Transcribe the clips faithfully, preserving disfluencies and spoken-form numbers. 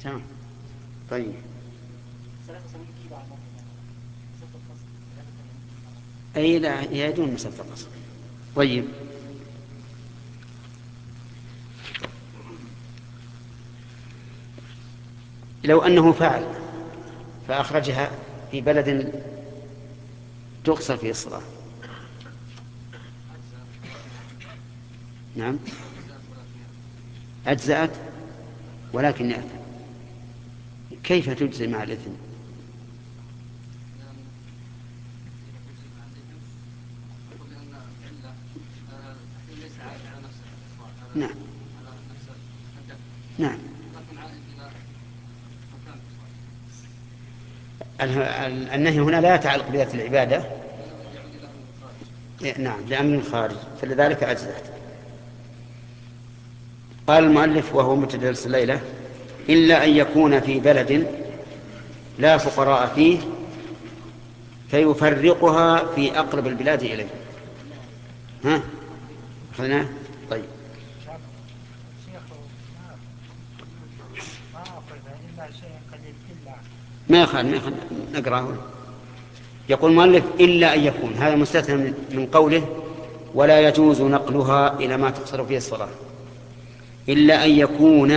تمام. طيب أي لا يدون مسألة القصر. طيب لو أنه فعل فأخرجها في بلد تقصر فيه الصلاة. نعم أجزأت ولكن يأثم. كيف تجزي مع الإثم؟ نعم نعم النهي هنا لا يتعلق بذات العبادة. نعم لأمر خارج فلذلك أجزأت. قال المؤلف وهو متدرس الليلة إلا أن يكون في بلد لا فقراء فيه فيفرقها في أقرب البلاد إليه. ها خلنا طيب ما يخال ما يخال نقرأه. يقول المؤلف إلا أن يكون، هذا مستثنى من قوله ولا يجوز نقلها إلى ما تقصر فيه الصلاة، إلا أن يكون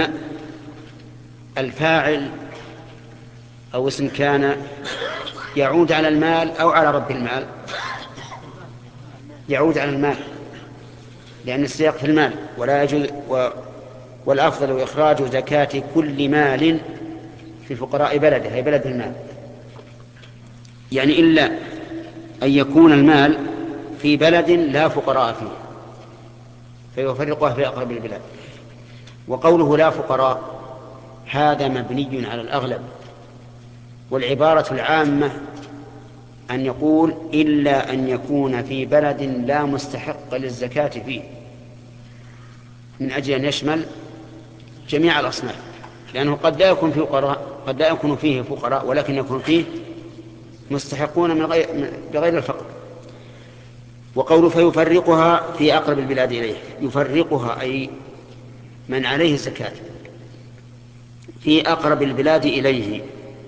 الفاعل أو اسم كان يعود على المال أو على رب المال. يعود على المال لأن السياق في المال ولا يجوز و والأفضل إخراج زكاة كل مال في فقراء بلده هي بلد المال. يعني إلا أن يكون المال في بلد لا فقراء فيه فيفرقها في أقرب البلاد. وقوله لا فقراء هذا مبني على الأغلب، والعبارة العامة أن يقول إلا أن يكون في بلد لا مستحق للزكاة فيه، من أجل أن يشمل جميع الأصناف، لأنه قد لا يكون فيه فقراء قد لا يكون فيه فقراء ولكن يكون فيه مستحقون من غير بغير الفقر. وقوله فيفرقها في أقرب البلاد إليه، يفرقها أي من عليه الزكاة في أقرب البلاد إليه،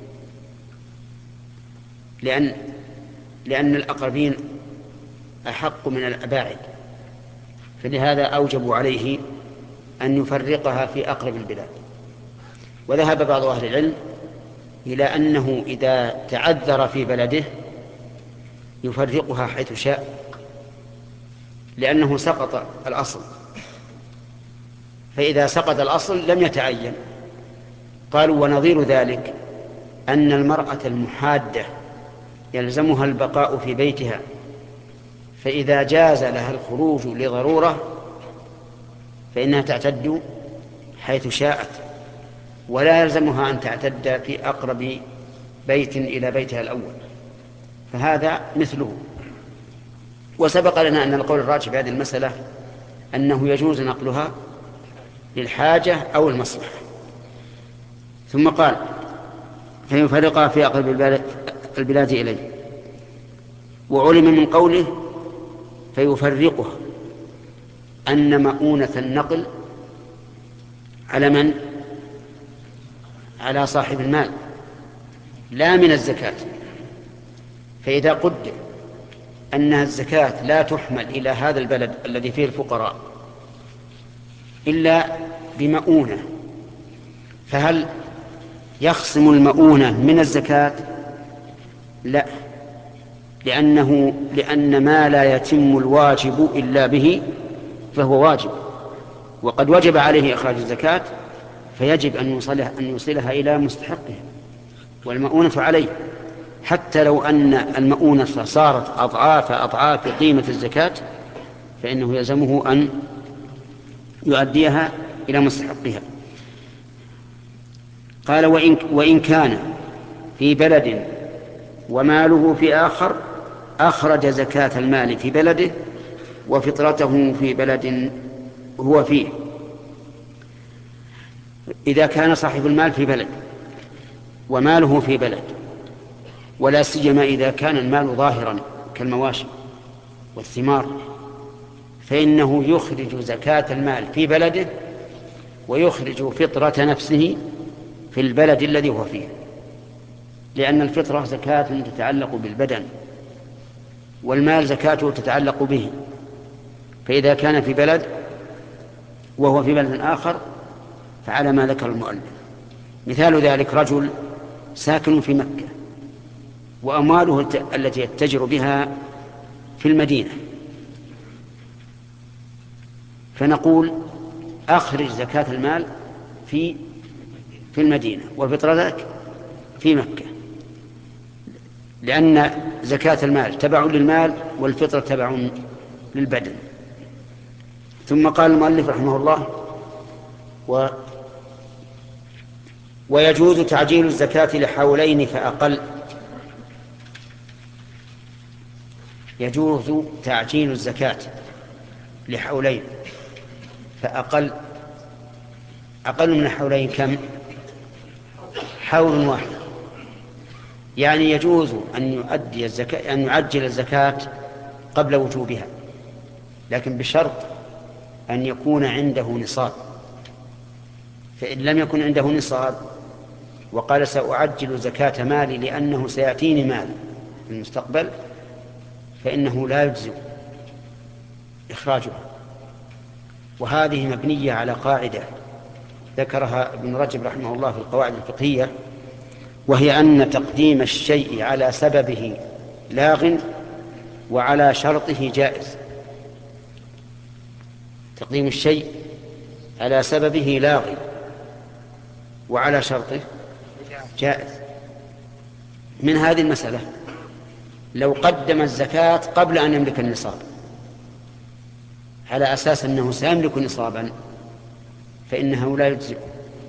لأن لأن الأقربين أحق من الأباعد، فلهذا أوجبوا عليه أن يفرقها في أقرب البلاد. وذهب بعض أهل العلم إلى أنه إذا تعذر في بلده يفرقها حيث شاء، لأنه سقط الأصل، فإذا سقط الأصل لم يتعين. قالوا ونظير ذلك أن المرأة المحادة يلزمها البقاء في بيتها، فإذا جاز لها الخروج لضرورة فإنها تعتد حيث شاءت، ولا يلزمها أن تعتد في أقرب بيت إلى بيتها الأول، فهذا مثله. وسبق لنا أن القول الراجح في هذه المسألة أنه يجوز نقلها للحاجة أو المصلحة. ثم قال فيفرقها في أقرب البلاد إليه. وعلم من قوله فيفرقها أن مؤونة النقل على من؟ على صاحب المال لا من الزكاة. فإذا قدر أنها الزكاة لا تحمل إلى هذا البلد الذي فيه الفقراء إلا بمؤونة، فهل يخصم المؤونة من الزكاة؟ لا، لأنه لأن ما لا يتم الواجب إلا به فهو واجب، وقد وجب عليه إخراج الزكاة فيجب أن يوصلها, أن يوصلها إلى مستحقها، والمؤونة عليه، حتى لو أن المؤونة صارت أضعاف أضعاف قيمة الزكاة فإنه يلزمه أن يؤديها إلى مستحقها. قال وإن, وإن كان في بلد وماله في آخر أخرج زكاة المال في بلده وفطرته في بلد هو فيه. إذا كان صاحب المال في بلد وماله في بلد، ولا سيما إذا كان المال ظاهرا كالمواشي والثمار، فإنه يخرج زكاة المال في بلده ويخرج فطرة نفسه في البلد الذي هو فيه، لأن الفطرة زكاة تتعلق بالبدن، والمال زكاته تتعلق به. فإذا كان في بلد وهو في بلد آخر فعلى ما ذكر المؤلف. مثال ذلك رجل ساكن في مكة وأمواله التي يتجر بها في المدينة، فنقول أخرج زكاة المال في في المدينة وفطرتك في مكة، لأن زكاة المال تبع للمال والفطرة تبع للبدن. ثم قال المؤلف رحمه الله: و ويجوز تعجيل الزكاة لحولين فأقل. يجوز تعجيل الزكاة لحولين فأقل. أقل من حولين كم؟ حول واحد. يعني يجوز أن يؤدي الزكاة أن يعجل الزكاة قبل وجوبها، لكن بشرط أن يكون عنده نصاب. فإن لم يكن عنده نصاب وقال سأعجل زكاة مالي لأنه سيأتيني مال في المستقبل، فإنه لا يجزئ إخراجها. وهذه مبنية على قاعدة ذكرها ابن رجب رحمه الله في القواعد الفقهية، وهي أن تقديم الشيء على سببه لاغ وعلى شرطه جائز. تقديم الشيء على سببه لاغ وعلى شرطه جائز. من هذه المسألة لو قدم الزكاة قبل أن يملك النصاب على أساس أنه سيملك نصابا فإنه لا يجزئ.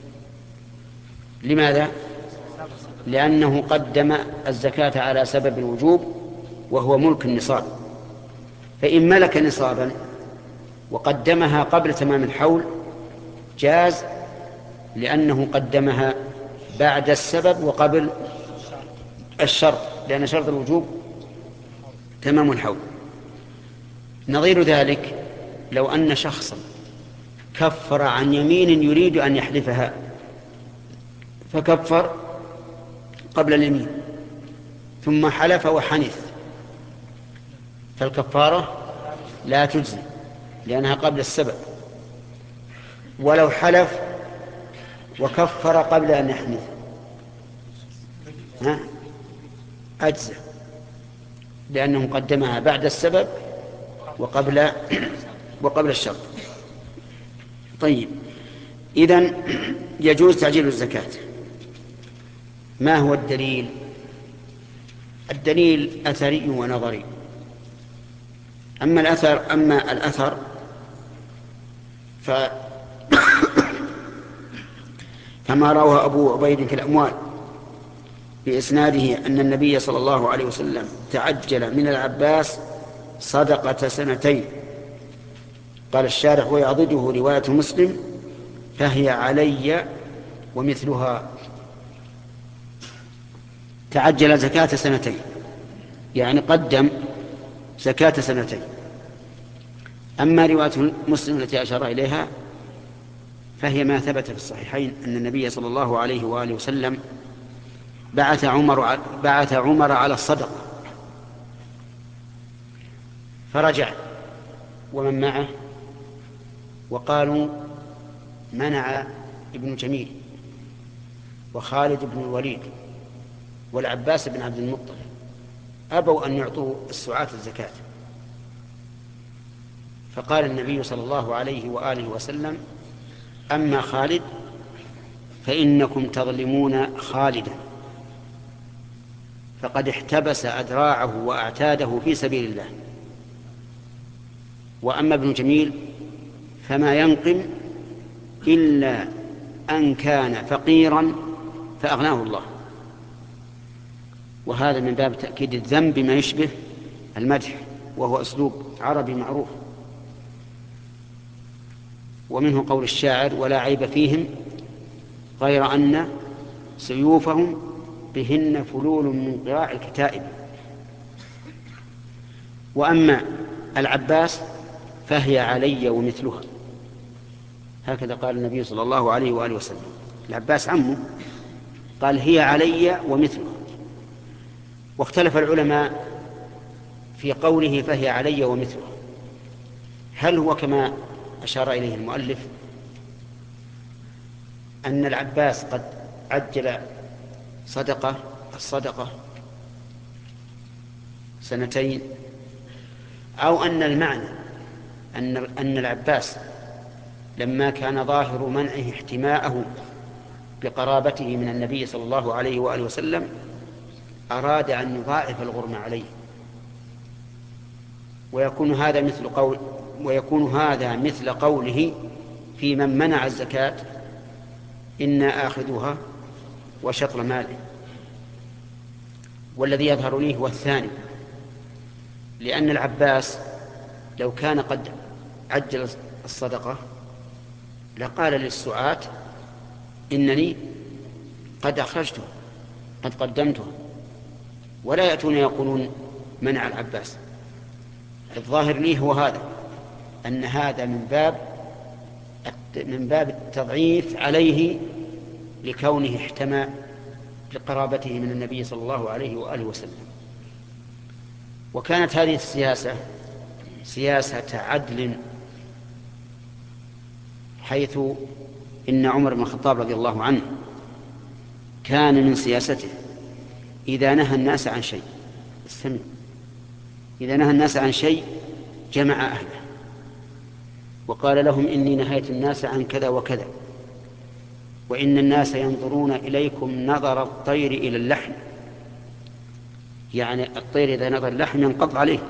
لماذا؟ لأنه قدم الزكاة على سبب الوجوب وهو ملك النصاب. فإن ملك نصابا وقدمها قبل تمام الحول جاز، لأنه قدمها بعد السبب وقبل الشرط، لأن شرط الوجوب تمام الحول. نظير ذلك لو أن شخصا كفر عن يمين يريد أن يحلفها فكفر قبل اليمين ثم حلف وحنث، فالكفارة لا تجزي لأنها قبل السبب. ولو حلف وكفر قبل أن يحنث ها أجزى، لأنه قدمها بعد السبب وقبل وقبل الشرط. طيب، إذن يجوز تعجيل الزكاة. ما هو الدليل؟ الدليل أثري ونظري. أما الأثر أما الأثر ف كما روى أبو عبيد في الأموال بإسناده أن النبي صلى الله عليه وسلم تعجل من العباس صدقة سنتين. قال الشارح ويعضده رواية مسلم فهي علي ومثلها. تعجل زكاة سنتين يعني قدم زكاة سنتين. أما رواية مسلم التي أشار إليها فهي ما ثبت في الصحيحين أن النبي صلى الله عليه وآله وسلم بعث عمر بعث عمر على الصدقة فرجع ومن معه وقالوا منع ابن جميل وخالد بن الوليد والعباس بن عبد المطلب أبوا أن يعطوا السعاة الزكاة. فقال النبي صلى الله عليه وآله وسلم أما خالد فإنكم تظلمون خالدا فقد احتبس أذراعه وأعتاده في سبيل الله، وأما ابن جميل فما ينقم إلا أن كان فقيرا فأغناه الله. وهذا من باب تأكيد الذم بما يشبه المدح، وهو أسلوب عربي معروف. ومنه قول الشاعر ولا عيب فيهم غير أن سيوفهم بهن فلول من قراع الكتائب. وأما العباس فهي علي ومثلها، هكذا قال النبي صلى الله عليه وآله وسلم. العباس عمه، قال هي علي ومثلها. واختلف العلماء في قوله فهي علي ومثلها، هل هو كما أشار إليه المؤلف أن العباس قد عجل صدقة الصدقة سنتين، أو أن المعنى أن أن العباس لما كان ظاهر منعه احتماءه بقرابته من النبي صلى الله عليه وآله وسلم أراد أن يضاعف الغرم عليه، ويكون هذا مثل قول ويكون هذا مثل قوله في من منع الزكاة إنا آخذها وشطر ماله. والذي يظهر لي هو الثاني، لأن العباس لو كان قد عجل الصدقة لقال للسعاة إنني قد أخرجته قد قدمته، ولا يأتون يقولون منع العباس. الظاهر لي هو هذا، أن هذا من باب من باب التضعيف عليه لكونه احتمى لقرابته من النبي صلى الله عليه وآله وسلم. وكانت هذه السياسة سياسة عدل، حيث إن عمر بن الخطاب رضي الله عنه كان من سياسته إذا نهى الناس عن شيء استمع إذا نهى الناس عن شيء جمع أهله وقال لهم إني نهيت الناس عن كذا وكذا، وإن الناس ينظرون إليكم نظر الطير إلى اللحم، يعني الطير إذا نظر اللحم ينقض عليه،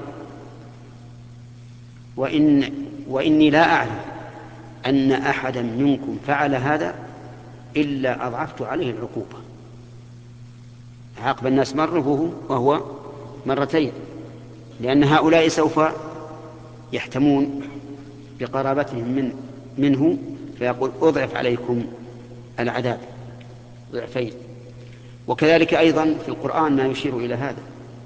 وإن وإني لا أعلم أن أحدا منكم فعل هذا إلا أضعفت عليه العقوبة. عاقب الناس مرة وهو مرتين، لأن هؤلاء سوف يحتمون بقرابتهم من منه، فيقول أضعف عليكم العذاب ضعفين. وكذلك أيضا في القرآن ما يشير إلى هذا: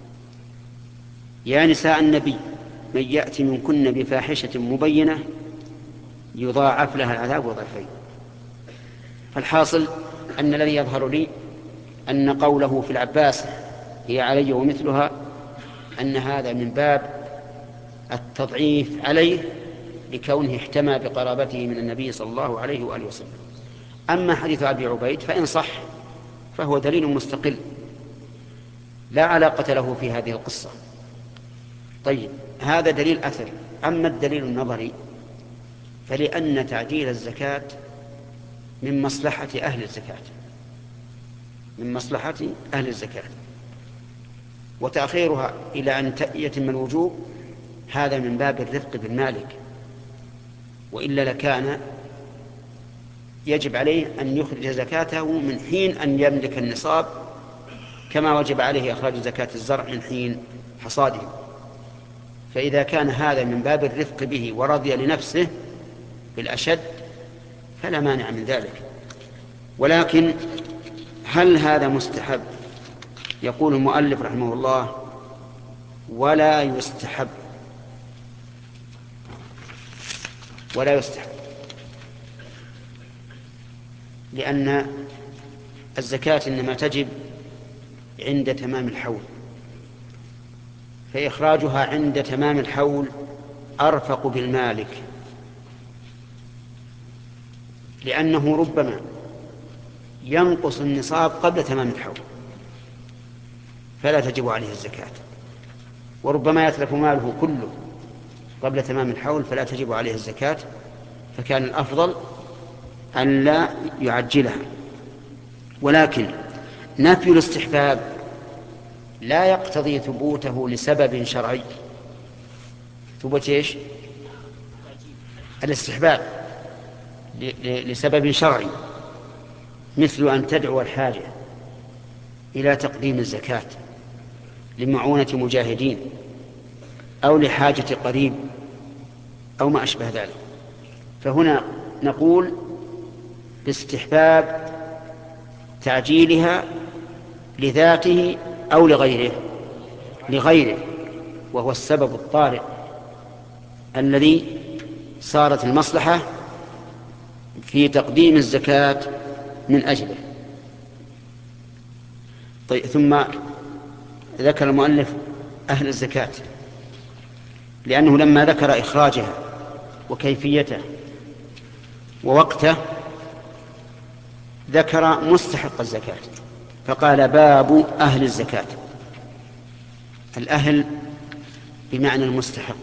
يا نساء النبي من يأتي منكن بفاحشة مبينة يضاعف لها العذاب ضعفين. فالحاصل أن الذي يظهر لي أن قوله في العباس هي علي ومثلها أن هذا من باب التضعيف عليه لكونه احتمى بقرابته من النبي صلى الله عليه وآله وسلم. أما حديث أبي عبيد فإن صح فهو دليل مستقل لا علاقة له في هذه القصة. طيب، هذا دليل أثري. أما الدليل النظري فلأن تعجيل الزكاة من مصلحة أهل الزكاة من مصلحة أهل الزكاة وتأخيرها إلى أن يتم الوجوب هذا من باب الرفق بالمالك، وإلا لكان يجب عليه أن يخرج زكاته من حين أن يملك النصاب، كما وجب عليه إخراج زكاة الزرع من حين حصاده. فإذا كان هذا من باب الرفق به ورضي لنفسه بالأشد فلا مانع من ذلك. ولكن هل هذا مستحب؟ يقول المؤلف رحمه الله: ولا يستحب ولا يستحب لأن الزكاة إنما تجب عند تمام الحول، فإخراجها عند تمام الحول أرفق بالمالك، لأنه ربما ينقص النصاب قبل تمام الحول فلا تجب عليه الزكاة، وربما يتلف ماله كله قبل تمام الحول فلا تجب عليه الزكاة، فكان الأفضل أن لا يعجلها. ولكن نفي الاستحباب لا يقتضي ثبوته لسبب شرعي. ثبوت ايش؟ الاستحباب لسبب شرعي، مثل أن تدعو الحاجة إلى تقديم الزكاة لمعونة مجاهدين أو لحاجة قريب أو ما أشبه ذلك. فهنا نقول باستحباب تعجيلها لذاته أو لغيره لغيره وهو السبب الطارئ الذي صارت المصلحة في تقديم الزكاة من أجله. طيب ثم ذكر المؤلف أهل الزكاة، لأنه لما ذكر إخراجها وكيفيته ووقته ذكر مستحق الزكاة، فقال باب أهل الزكاة. الأهل بمعنى المستحق،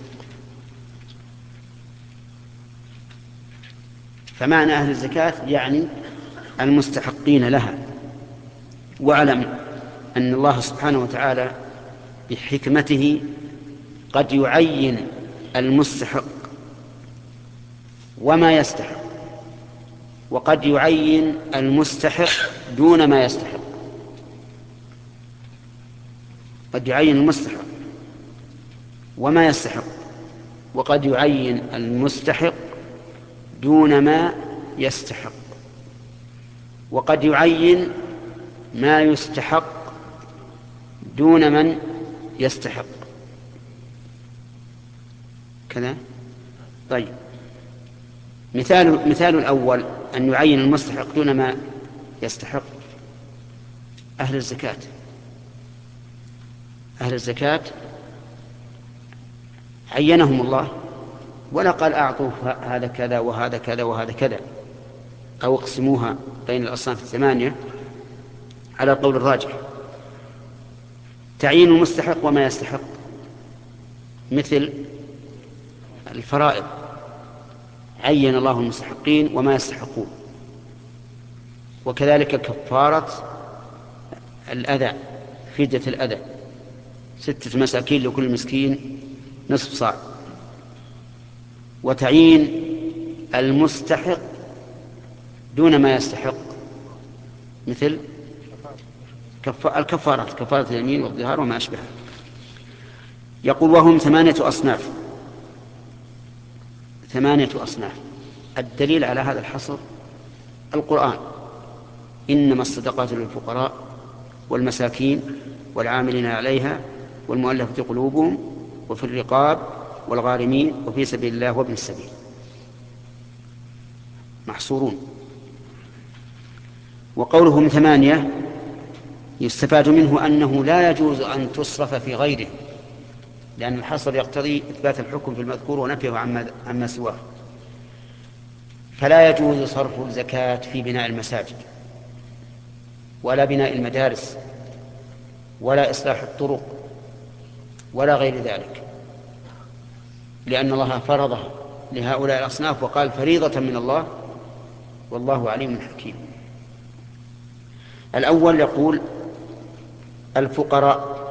فمعنى أهل الزكاة يعني المستحقين لها. واعلم أن الله سبحانه وتعالى بحكمته قد يعين المستحق وما يستحق، وقد يعين المستحق دون ما يستحق. قد يعين المستحق وما يستحق، وقد يعين المستحق دون ما يستحق، وقد يعين ما يستحق دون من يستحق كذا. طيب مثال مثال الأول أن يعين المستحق دون ما يستحق أهل الزكاة. أهل الزكاة عينهم الله ولا قال أعطوا هذا كذا وهذا كذا وهذا كذا، أو اقسموها بين الأصناف الثمانية على القول الراجح. تعيين المستحق وما يستحق مثل الفرائض، عين الله المستحقين وما يستحقون، وكذلك كفارة الأذى، فدية الأذى، ستة مساكين لكل مسكين نصف صاع. وتعيين المستحق دون ما يستحق مثل الكفارات، كفارة اليمين والظهار وما أشبه. يقول وهم ثمانية أصناف. ثمانية أصناف. الدليل على هذا الحصر القرآن: إنما الصدقات للفقراء والمساكين والعاملين عليها والمؤلفة قلوبهم وفي الرقاب والغارمين وفي سبيل الله وابن السبيل. محصورون. وقولهم ثمانية يستفاد منه أنه لا يجوز أن تصرف في غيره، لأن الحصر يقتضي إثبات الحكم في المذكور ونفيه عما, عما سواه. فلا يجوز صرف الزكاة في بناء المساجد ولا بناء المدارس ولا إصلاح الطرق ولا غير ذلك، لأن الله فرضها لهؤلاء الأصناف وقال فريضة من الله والله عليم حكيم. الأول يقول الفقراء،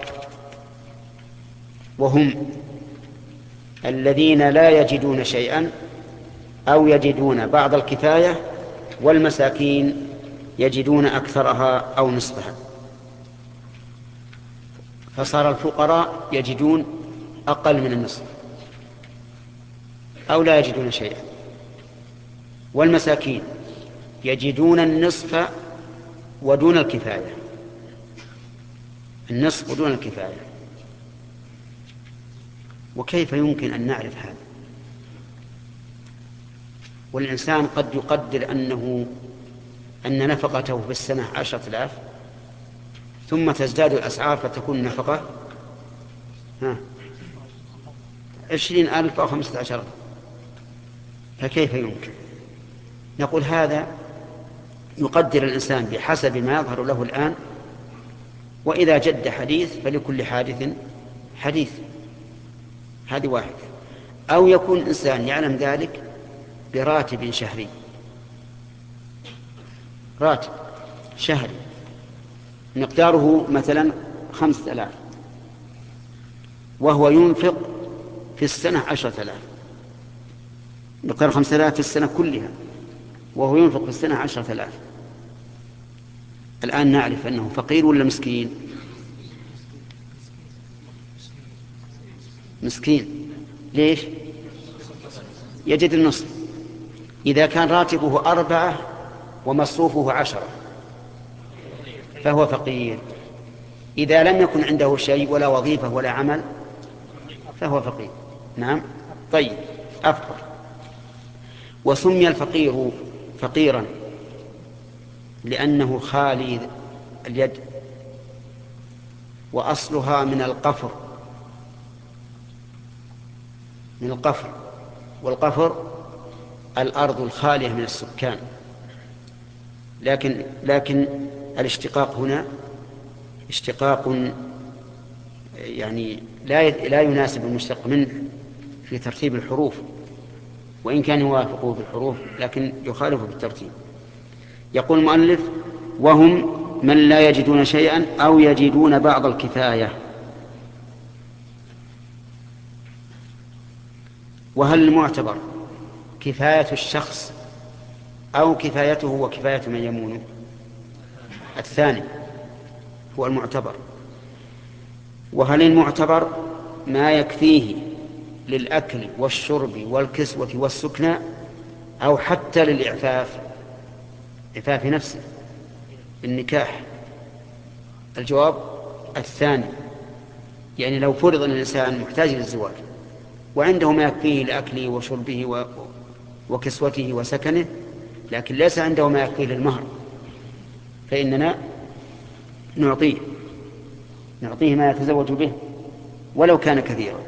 وهم الذين لا يجدون شيئا أو يجدون بعض الكفاية، والمساكين يجدون أكثرها أو نصفها. فصار الفقراء يجدون أقل من النصف أو لا يجدون شيئا، والمساكين يجدون النصف ودون الكفاية، النصف ودون الكفاية. وكيف يمكن أن نعرف هذا؟ والإنسان قد يقدر أنه أن نفقته في السنة عشرة آلاف، ثم تزداد الأسعار فتكون نفقة ها عشرين ألف أو خمسة عشر. فكيف يمكن؟ نقول هذا يقدر الإنسان بحسب ما يظهر له الآن، وإذا جد حديث فلكل حادث حديث. هذه واحد. أو يكون إنسان يعلم ذلك براتب شهري، راتب شهري مقداره مثلا خمسة آلاف، وهو ينفق في السنة عشرة آلاف، مقدار خمسة آلاف في السنة كلها وهو ينفق في السنة عشرة آلاف. الآن نعرف أنه فقير ولا مسكين؟ مسكين. ليش؟ يجد النصف. إذا كان راتبه أربعة ومصروفه عشرة فهو فقير. إذا لم يكن عنده شيء ولا وظيفة ولا عمل فهو فقير. نعم. طيب، أفقر. وسمي الفقير فقيرا لأنه خالي اليد، وأصلها من القفر، من القفر، والقفر الأرض الخالية من السكان. لكن لكن الاشتقاق هنا اشتقاق يعني لا لا يناسب المشتق منه في ترتيب الحروف، وإن كان يوافقه في الحروف لكن يخالفه في الترتيب. يقول المؤلف: وهم من لا يجدون شيئا أو يجدون بعض الكفاية. وهل المعتبر كفاية الشخص أو كفايته وكفاية من يمونه؟ الثاني هو المعتبر. وهل المعتبر ما يكفيه للأكل والشرب والكسوة والسكنى أو حتى للإعفاف، إعفاف نفسه النكاح؟ الجواب الثاني، يعني لو فرض أن الإنسان محتاج للزواج وعنده ما يكفيه لأكله وشربه وكسوته وسكنه، لكن ليس عنده ما يكفيه للمهر، فإننا نعطيه نعطيه ما يتزوج به ولو كان كثيرا.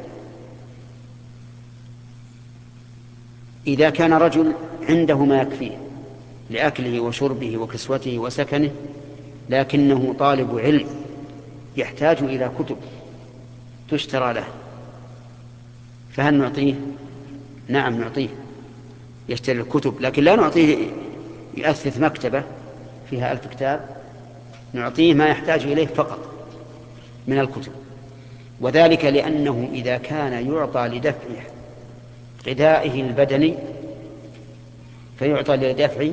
إذا كان رجل عنده ما يكفيه لأكله وشربه وكسوته وسكنه لكنه طالب علم يحتاج إلى كتب تشترى له، فهل نعطيه؟ نعم نعطيه، يشتري الكتب، لكن لا نعطيه يأثث مكتبة فيها ألف كتاب، نعطيه ما يحتاج إليه فقط من الكتب. وذلك لأنه إذا كان يعطى لدفع غذائه البدني فيعطى لدفع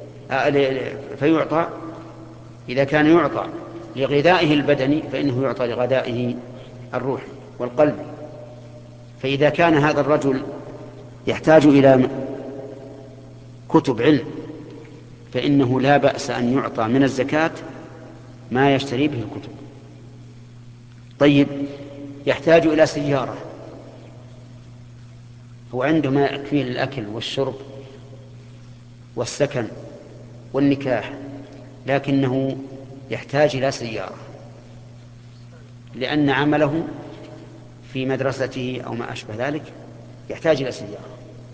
فيعطى إذا كان يعطى لغذائه البدني فإنه يعطى لغذائه الروح والقلب. فإذا كان هذا الرجل يحتاج إلى كتب علم فإنه لا بأس أن يعطى من الزكاة ما يشتري به الكتب. طيب، يحتاج إلى سيارة، هو عنده ما يكفيه للأكل والشرب والسكن والنكاح، لكنه يحتاج إلى سيارة لأن عمله في مدرسته أو ما أشبه ذلك يحتاج إلى سيارة.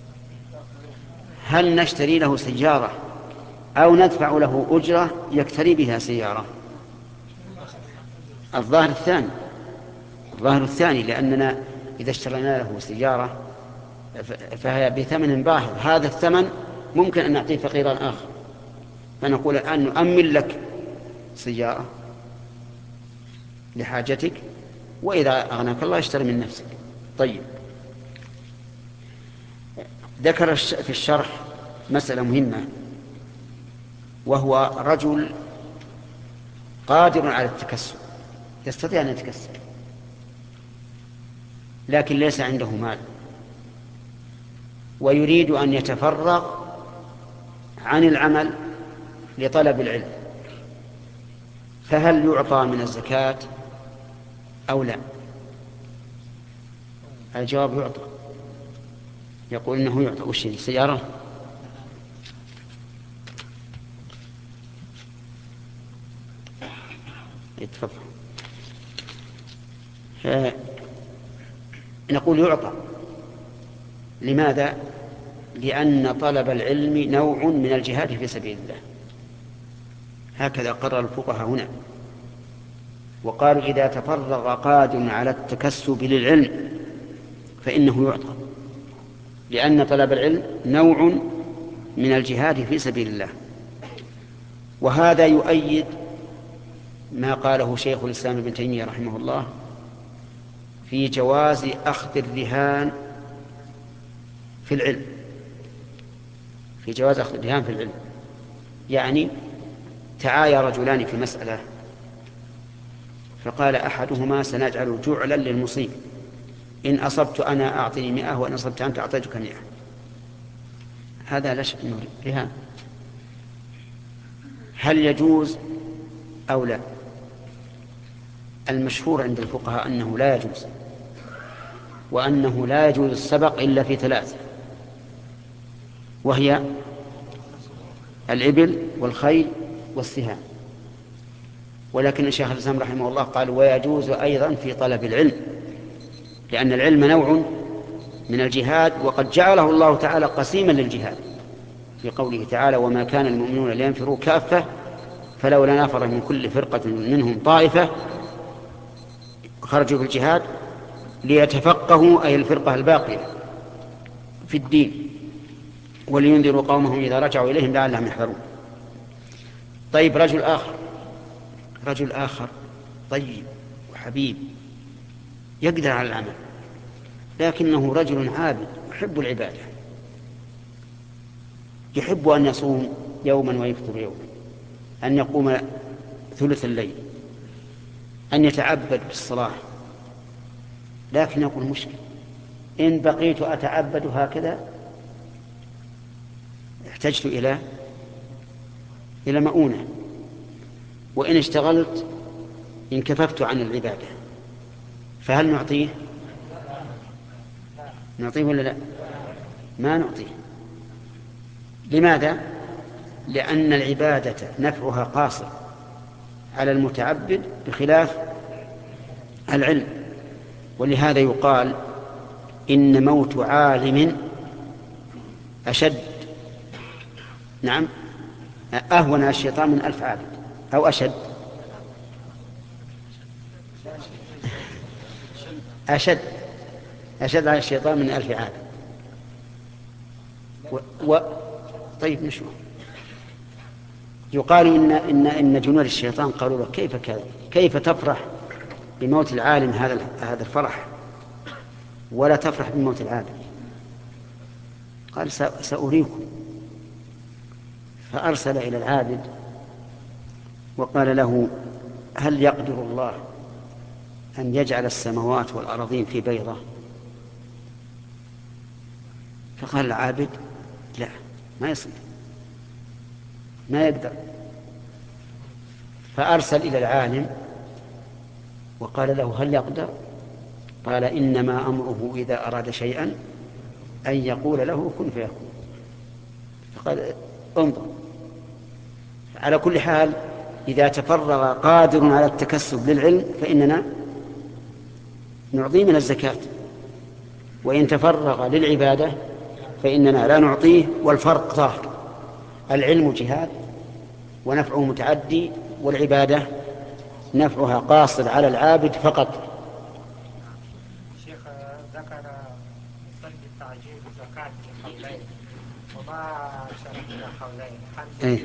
هل نشتري له سيارة أو ندفع له أجرة يكتري بها سيارة؟ الظاهر الثاني الظاهر الثاني لأننا إذا اشترينا له سيارة فهي بثمن باهظ، هذا الثمن ممكن أن نعطيه فقيرا آخر، فنقول الآن نؤمن لك سيارة لحاجتك وإذا أغناك الله اشتري من نفسك. طيب، ذكر في الشرح مسألة مهمة، وهو رجل قادر على التكسب، يستطيع أن يتكسب لكن ليس عنده مال ويريد أن يتفرغ عن العمل لطلب العلم، فهل يعطى من الزكاة أو لا؟ الجواب يعطى. يقول إنه يعطى. وش السيارة؟ يتفضل. نقول يعطى. لماذا؟ لأن طلب العلم نوع من الجهاد في سبيل الله، هكذا قرر الفقهاء هنا، وقالوا إذا تفرغ قادر على التكسب للعلم فإنه يعطى، لأن طلب العلم نوع من الجهاد في سبيل الله. وهذا يؤيد ما قاله شيخ الإسلام ابن تيمية رحمه الله في جواز أخذ الرهان في العلم، في جواز أخذ الرهان في العلم. يعني تعايا رجلان في مسألة فقال أحدهما سنجعل جعلا للمصيب، إن أصبت أنا أعطني مئة وإن أصبت أنت أعطيتك مئة، هذا لا شك أنه رهان. هل يجوز أو لا؟ المشهور عند الفقهاء أنه لا يجوز، وأنه لا يجوز السبق إلا في ثلاث، وهي الإبل والخيل والسهام. ولكن الشيخ الإسلام رحمه الله قال ويجوز أيضا في طلب العلم، لأن العلم نوع من الجهاد، وقد جعله الله تعالى قسيما للجهاد في قوله تعالى وما كان المؤمنون لينفروا كافة فلولا نفر من كل فرقة منهم طائفة خرجوا في الجهاد ليتفقهوا، أي الفرقة الباقية في الدين، ولينذروا قومهم إذا رجعوا إليهم لعلهم يحذرون. طيب رجل آخر رجل آخر طيب وحبيب يقدر على العمل، لكنه رجل عابد يحب العبادة، يحب أن يصوم يوما ويفطر يوما، أن يقوم ثلث الليل، أن يتعبد بالصلاة، لكن يقول مشكل إن بقيت أتعبد هكذا احتجت إلى إلى مؤونة، وإن اشتغلت انكففت عن العبادة، فهل نعطيه؟ نعطيه ولا لا؟ ما نعطيه. لماذا؟ لأن العبادة نفعها قاصر على المتعبد بخلاف العلم. ولهذا يقال إن موت عالم أشد نعم أهون على الشيطان من ألف عابد، أو أشد أشد أشد على الشيطان من ألف عابد. و... و... طيب نشوف. يقال إن, إن, إن جنود الشيطان قالوا له كيف كذا، كيف تفرح بموت العالم هذا هذا الفرح ولا تفرح بموت العابد؟ قال سأريكم. فأرسل إلى العابد وقال له هل يقدر الله أن يجعل السماوات والأراضين في بيضة؟ فقال العابد لا، ما يصير، ما يقدر. فأرسل إلى العالم وقال له هل يقدر؟ قال إنما أمره إذا أراد شيئا أن يقول له كن فيكون. فقال انظر. على كل حال إذا تفرغ قادر على التكسب للعلم فإننا نعطيه من الزكاة، وإن تفرغ للعبادة فإننا لا نعطيه. والفرق ظاهر، العلم جهاد ونفعه متعدي، والعبادة نفعها قاصر على العابد فقط. شيخ ذكر مثل التعجيل بزكاة الحولين وما شرطنا حولين إيه؟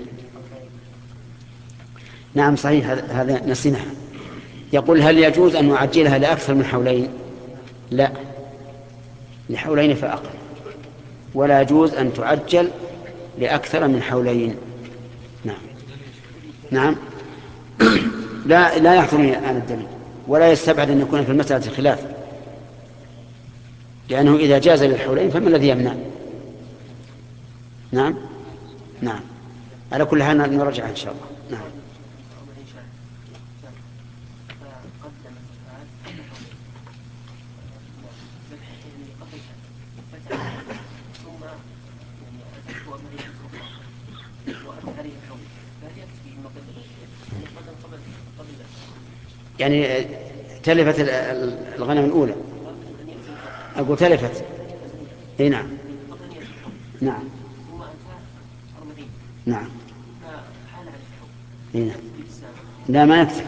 نعم صحيح، هذا نسيناه. يقول هل يجوز أن نعجلها لأكثر من حولين؟ لا، لحولين فأقل، ولا يجوز أن تعجل لأكثر من حولين. نعم نعم لا لا يحضرني الآن الدليل، ولا يستبعد أن يكون في المسألة خلاف، لأنه إذا جاز للحولين فما الذي يمنع؟ نعم نعم على كل حال نرجع إن شاء الله. نعم. يعني تلفت الغنم الأولى، أقول تلفت. إيه نعم نعم نعم إيه نعم. لا ما يكفي.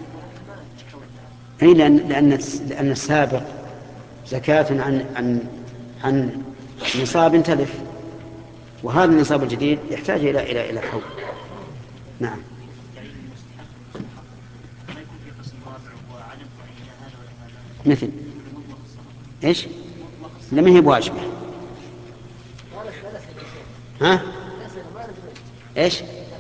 إيه لأن لأن لأن السابق زكاة عن عن عن نصاب تلف، وهذا النصاب الجديد يحتاج إلى إلى إلى حول. نعم. مثل ايش؟ لم هي بواجبه. ها ايش؟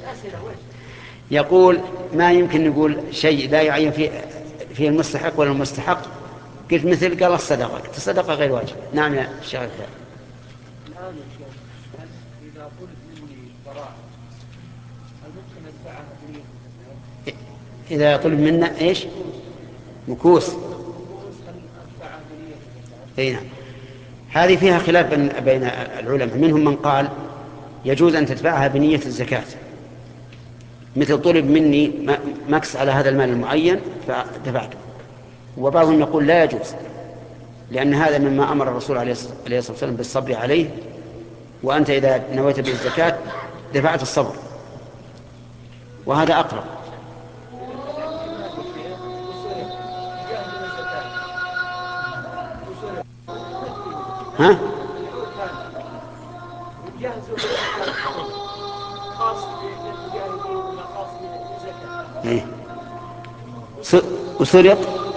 يقول ما يمكن نقول شيء لا يعين فيه في المستحق ولا المستحق. قلت مثل قال الصدقه، الصدقه غير واجبه. نعم يا شيخ. الآن يا شيخ إذا طلب مني براءة هل ممكن أدفعها بنية؟ إذا طلب منا إيش؟ مكوس. أي نعم. هذه فيها خلاف بين العلماء، منهم من قال يجوز أن تدفعها بنية الزكاة، مثل طلب مني مكس على هذا المال المعين فدفعته. وبعضهم يقول لا يجوز، لأن هذا مما أمر الرسول عليه الصلاة والسلام بالصبر عليه، وأنت إذا نويت به الزكاة دفعت الصبر، وهذا أقرب. ها؟ إيه. وسرق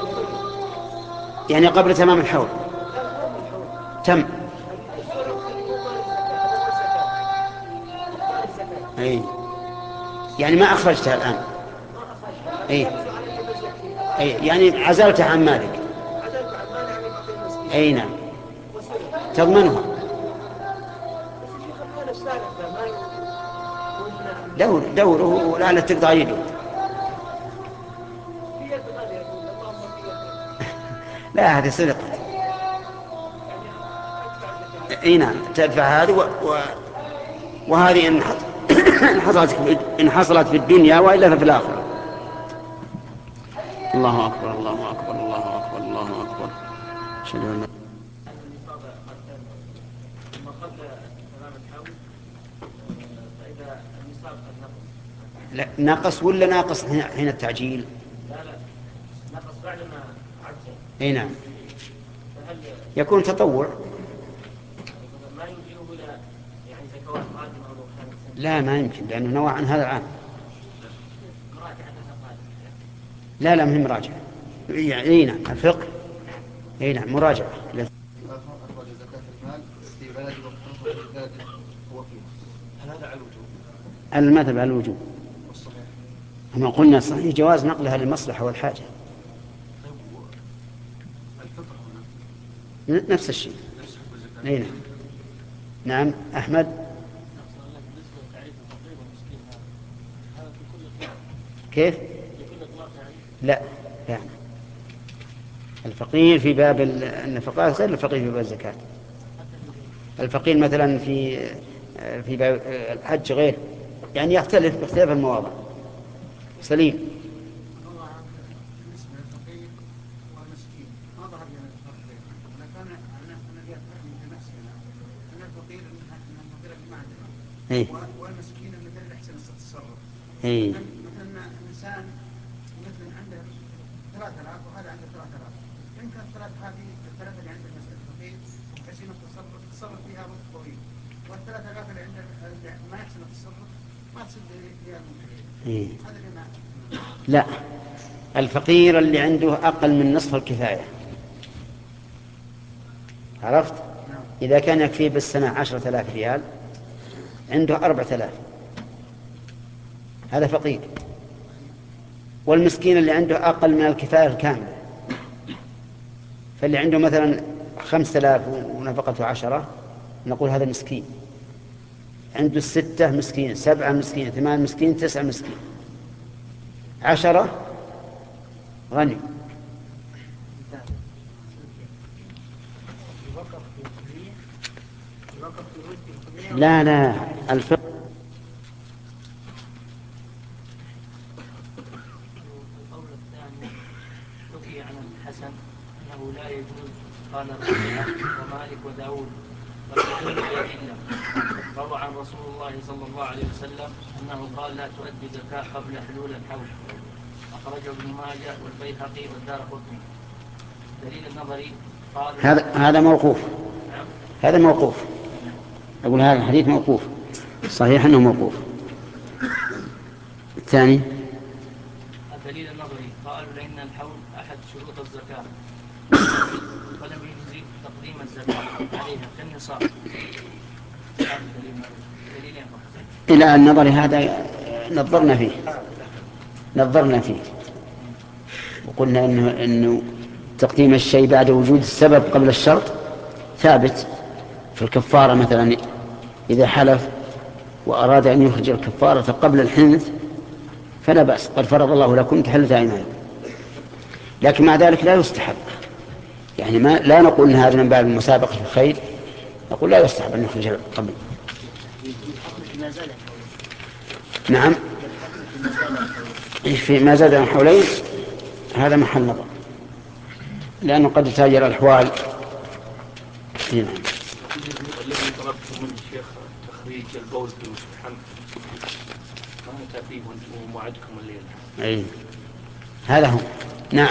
يعني قبل تمام الحول تم. أي يعني ما أخرجتها الآن. أي أي يعني عزلتها عن مالك. أي نعم تضمنها. دور دوره لعل تقطع يده. لا هذه سرقة. اي نعم تدفع هذه و... و... وهذه إن حصلت إن حصلت في الدنيا وإلا في الآخرة. الله أكبر الله أكبر الله أكبر الله أكبر. أشهد أن لا لا ناقص ولا ناقص حين التعجيل؟ لا لا ناقص بعد ما عجل. اي نعم يكون تطوع. ما يجيبه لا يعني زكوات قادمة أو كانت. لا ما يمكن لأنه نوع عن هذا العام. لا لا مهم مراجعة. اي نعم الفقه. اي نعم مراجعة. أخرج زكاة المال في بلد وقت هو فيه. هل هذا على الوجوب؟ المذهب على الوجوب. كما قلنا صحيح جواز نقلها للمصلحة والحاجة. نفس الشيء. نعم نعم أحمد. كيف؟ لا يعني الفقير في باب النفقات غير الفقير في باب الزكاة. الفقير مثلا في في باب الحج غير، يعني يختلف باختلاف المواضع. سليم. بالنسبة للفقير والمسكين ما ظهر لنا الفرق بينهم، لكن أنا أنا جاء فهم بنفسي أن الفقير أن الفقير ما عندنا والمسكين مثل الأحسن التصرف. إيه. مثلا إنسان مثلا عنده ثلاثة آلاف وهذا عنده ثلاثة آلاف، يمكن الثلاثة هذه الثلاثة اللي عند الفقير يحسن التصرف التصرف فيها وقت طويل، والثلاثة آلاف اللي عنده ما يحسن التصرف ما تسد فيها الممكن. إيه. لا الفقير اللي عنده أقل من نصف الكفاية، عرفت؟ إذا كان يكفيه بالسنة عشرة آلاف ريال عنده أربعة آلاف، هذا فقير. والمسكين اللي عنده أقل من الكفاية الكاملة، فاللي عنده مثلا خمسة آلاف ونفقته عشرة نقول هذا مسكين. عنده ستة مسكين، سبعة مسكين، ثمان مسكين، تسعة مسكين، عشرة غني. لا لا الفقه القول الثاني حكي عن الحسن أنه لا يجوز، قال الربيعة ومالك وداود والحكم بالأدلة. روى عن رسول الله صلى الله عليه وسلم أنه قال لا تؤدي زكاة قبل حلول الحول. أخرجه ابن ماجه والبيهقي والدارقطني. دليل النظري قال هذا هذا موقوف. هذا موقوف. أقول هذا الحديث موقوف، صحيح أنه موقوف. الثاني الدليل النظري قالوا لأن الحول أحد شروط الزكاة ولم يجزي تقديم الزكاة عليها كالنصاب. إلى النظر هذا نظرنا فيه نظرنا فيه وقلنا إنه, إنه تقديم الشيء بعد وجود السبب قبل الشرط ثابت. في الكفارة مثلا إذا حلف وأراد أن يخرج الكفارة قبل الحنث فلا بأس، قد فرض الله لكم تحلة أيمانكم. لكن مع ذلك لا يستحب، يعني ما لا نقول إن هذا من باب المسابقة في الخير، نقول لا يستحب أن يخرج قبل. نعم في ما زاد عن حولين هذا محل نظر، لأنه قد تاجر الأحوال. الذي طلبت من الشيخ تخريج البول في المستحم ما تأتيه وموعدكم الليلة. أي هذا هو. نعم.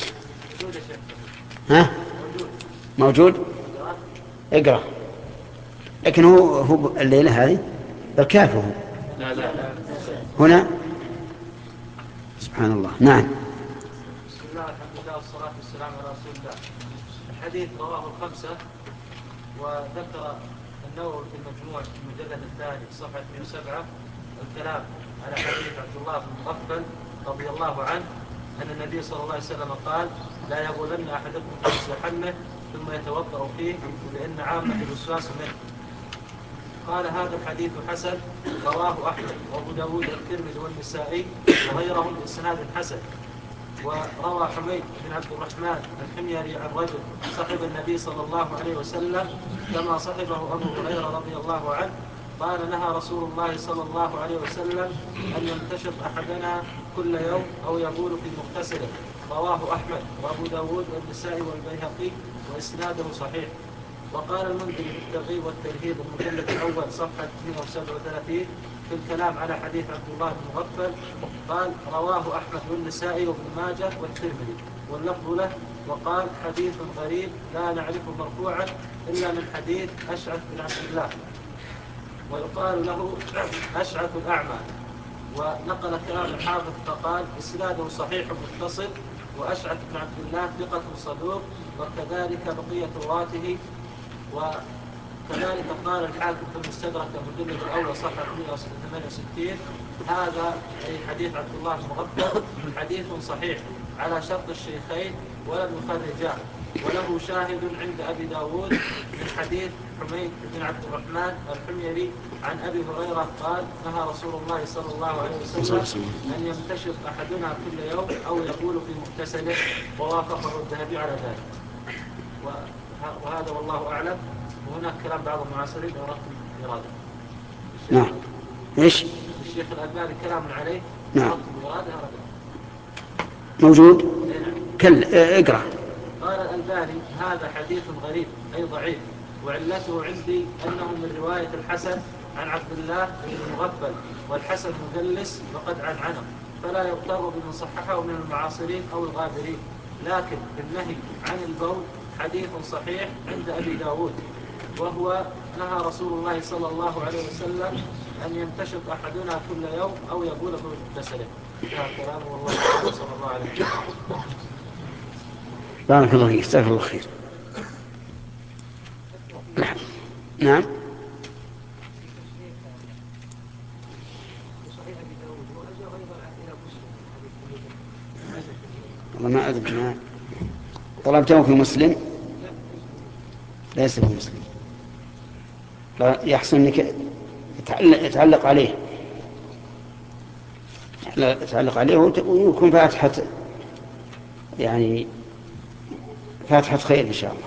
ها موجود. اقرأ. لكن هو هو الليلة هذه بالكاف هو. لا لا هنا. سبحان الله. نعم. بسم الله الحمد لله والصلاة والسلام على رسول الله. الحديث رواه الخمسة، وذكر النووي في المجموع في المجلد الثاني صفحة مئة وسبعة الكلام على حديث عبد الله بن مغفل رضي الله عنه أن النبي صلى الله عليه وسلم قال: لا يبولن أحدكم في مستحمه ثم يتوضأ فيه لأن عامة الوسواس منه. قال: هذا الحديث حسن، رواه أحمد وأبو داود والترمذي والنسائي وغيرهم بإسناد حسن. وروى حميد بن عبد الرحمن الحميري عن رجل صحب النبي صلى الله عليه وسلم كما صحبه أبو هريرة رضي الله عنه قال: نهى رسول الله صلى الله عليه وسلم أن يمتشط أحدنا كل يوم أو يبول في مغتسله. رواه أحمد وأبو داود والنسائي والبيهقي وإسناده صحيح. وقال المنذري في الترغيب والترهيب المجلد الأول صفحة مئة وسبعة وثلاثين في الكلام على حديث عبد الله بن مغفل قال: رواه أحمد والنسائي وابن ماجه والترمذي واللفظ له. وقال: حديث غريب لا نعرفه مرفوعا إلا من حديث أشعث بن عبد الله، ويقال له أشعث الأعمى. ونقل كلام الحافظ فقال: إسناده صحيح متصل، وأشعث بن عبد الله ثقة صدوق، وكذلك بقية رواته. وكذلك قال الحاكم في المستدرك المجلد الأول صفحة مئة وثمانية وستين: هذا أي حديث عبد الله بن مغفل حديث صحيح على شرط الشيخين ولم يخرجاه، وله شاهد عند أبي داود من حديث حميد بن عبد الرحمن الحميري عن أبي هريرة قال: نهى رسول الله صلى الله عليه وسلم أن يمتشط أحدنا كل يوم أو يقول في مغتسله، ووافقه الذهبي على ذلك. وهذا والله أعلم. وهناك كلام بعض المعاصرين يراد الإرادة. نعم. إيش؟ الشيخ الألباني كلام عليه. نعم. الإرادة موجود. كل اقرأ. قال الألباني: هذا حديث غريب أي ضعيف، وعلته عندي أنه من رواية الحسن عن عبد الله بن مغفل، والحسن مدلس وقد عنعنه، فلا يغتر بمن صححه من المعاصرين أو الغابرين. لكن بالنهي عن البول حديث صحيح عند أبي داود، وهو: نهى رسول الله صلى الله عليه وسلم أن يمتشط أحدنا كل يوم أو يبول في مغتسله. هذا كلام والله صلى الله عليه وسلم. بارك الله فيك. استغفر الله خير. نعم. والله ما أدري. ما طلبته في مسلم، ليس في مسلم. يحسن انك يتعلق عليه يتعلق عليه ويكون فاتحة، يعني فاتحة خير إن شاء الله.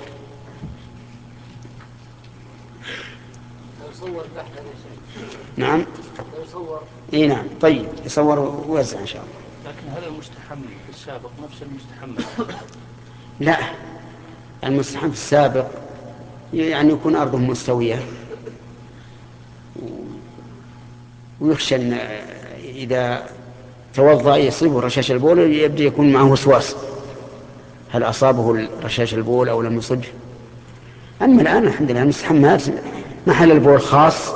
يصور تحت هذا الشيء. نعم. يصور. اي نعم. طيب يصور ووزع إن شاء الله. لكن هذا المستحمل في السابق نفس المستحمل. لا، المستحم في السابق يعني يكون أرضه مستوية، ويخشى أن إذا توضأ يصيبه رشاش البول يبدأ يكون معه وسواس، هل أصابه رشاش البول أو لم يصبه. أما الآن الحمد لله المستحمات محل البول خاص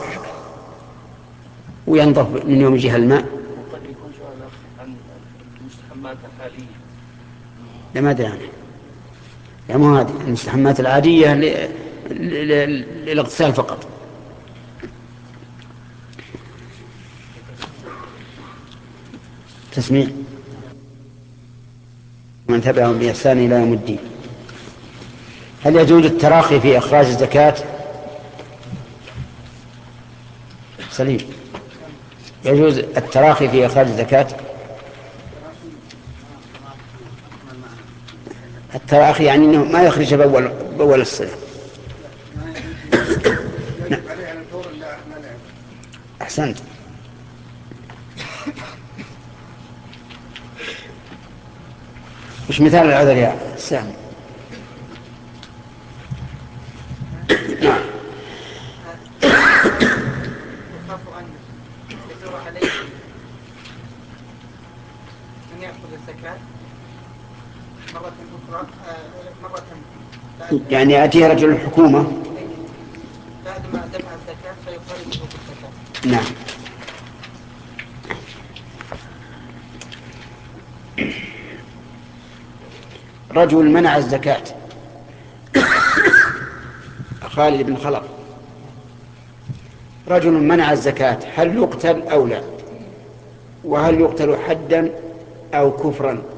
وينظف من يوم يجيها الماء. قد يكون سؤال عن المستحمات الحالية. لا ما أدري عنه. يا مو هذه المستحمات العادية للاغتسال فقط. تسميع من تبعهم بإحسان إلى يوم الدين. هل يجوز التراخي في إخراج الزكاة؟ سليم. يجوز التراخي في إخراج الزكاة؟ التراخي يعني أنه ما يخرج بأول, بأول الصلاة. أحسنت. وش مثال العذر يا سامي؟ نعم. يخاف أن يثور عليه أن يأخذ الزكاة مرة أخرى مرة يعني يأتيه رجل الحكومة بعد ما دفع الزكاة فيخرجه بالزكاة. نعم. رجل منع الزكاة خالد بن خلف، رجل منع الزكاة هل يقتل أو لا؟ وهل يقتل حدا أو كفرا؟ نقول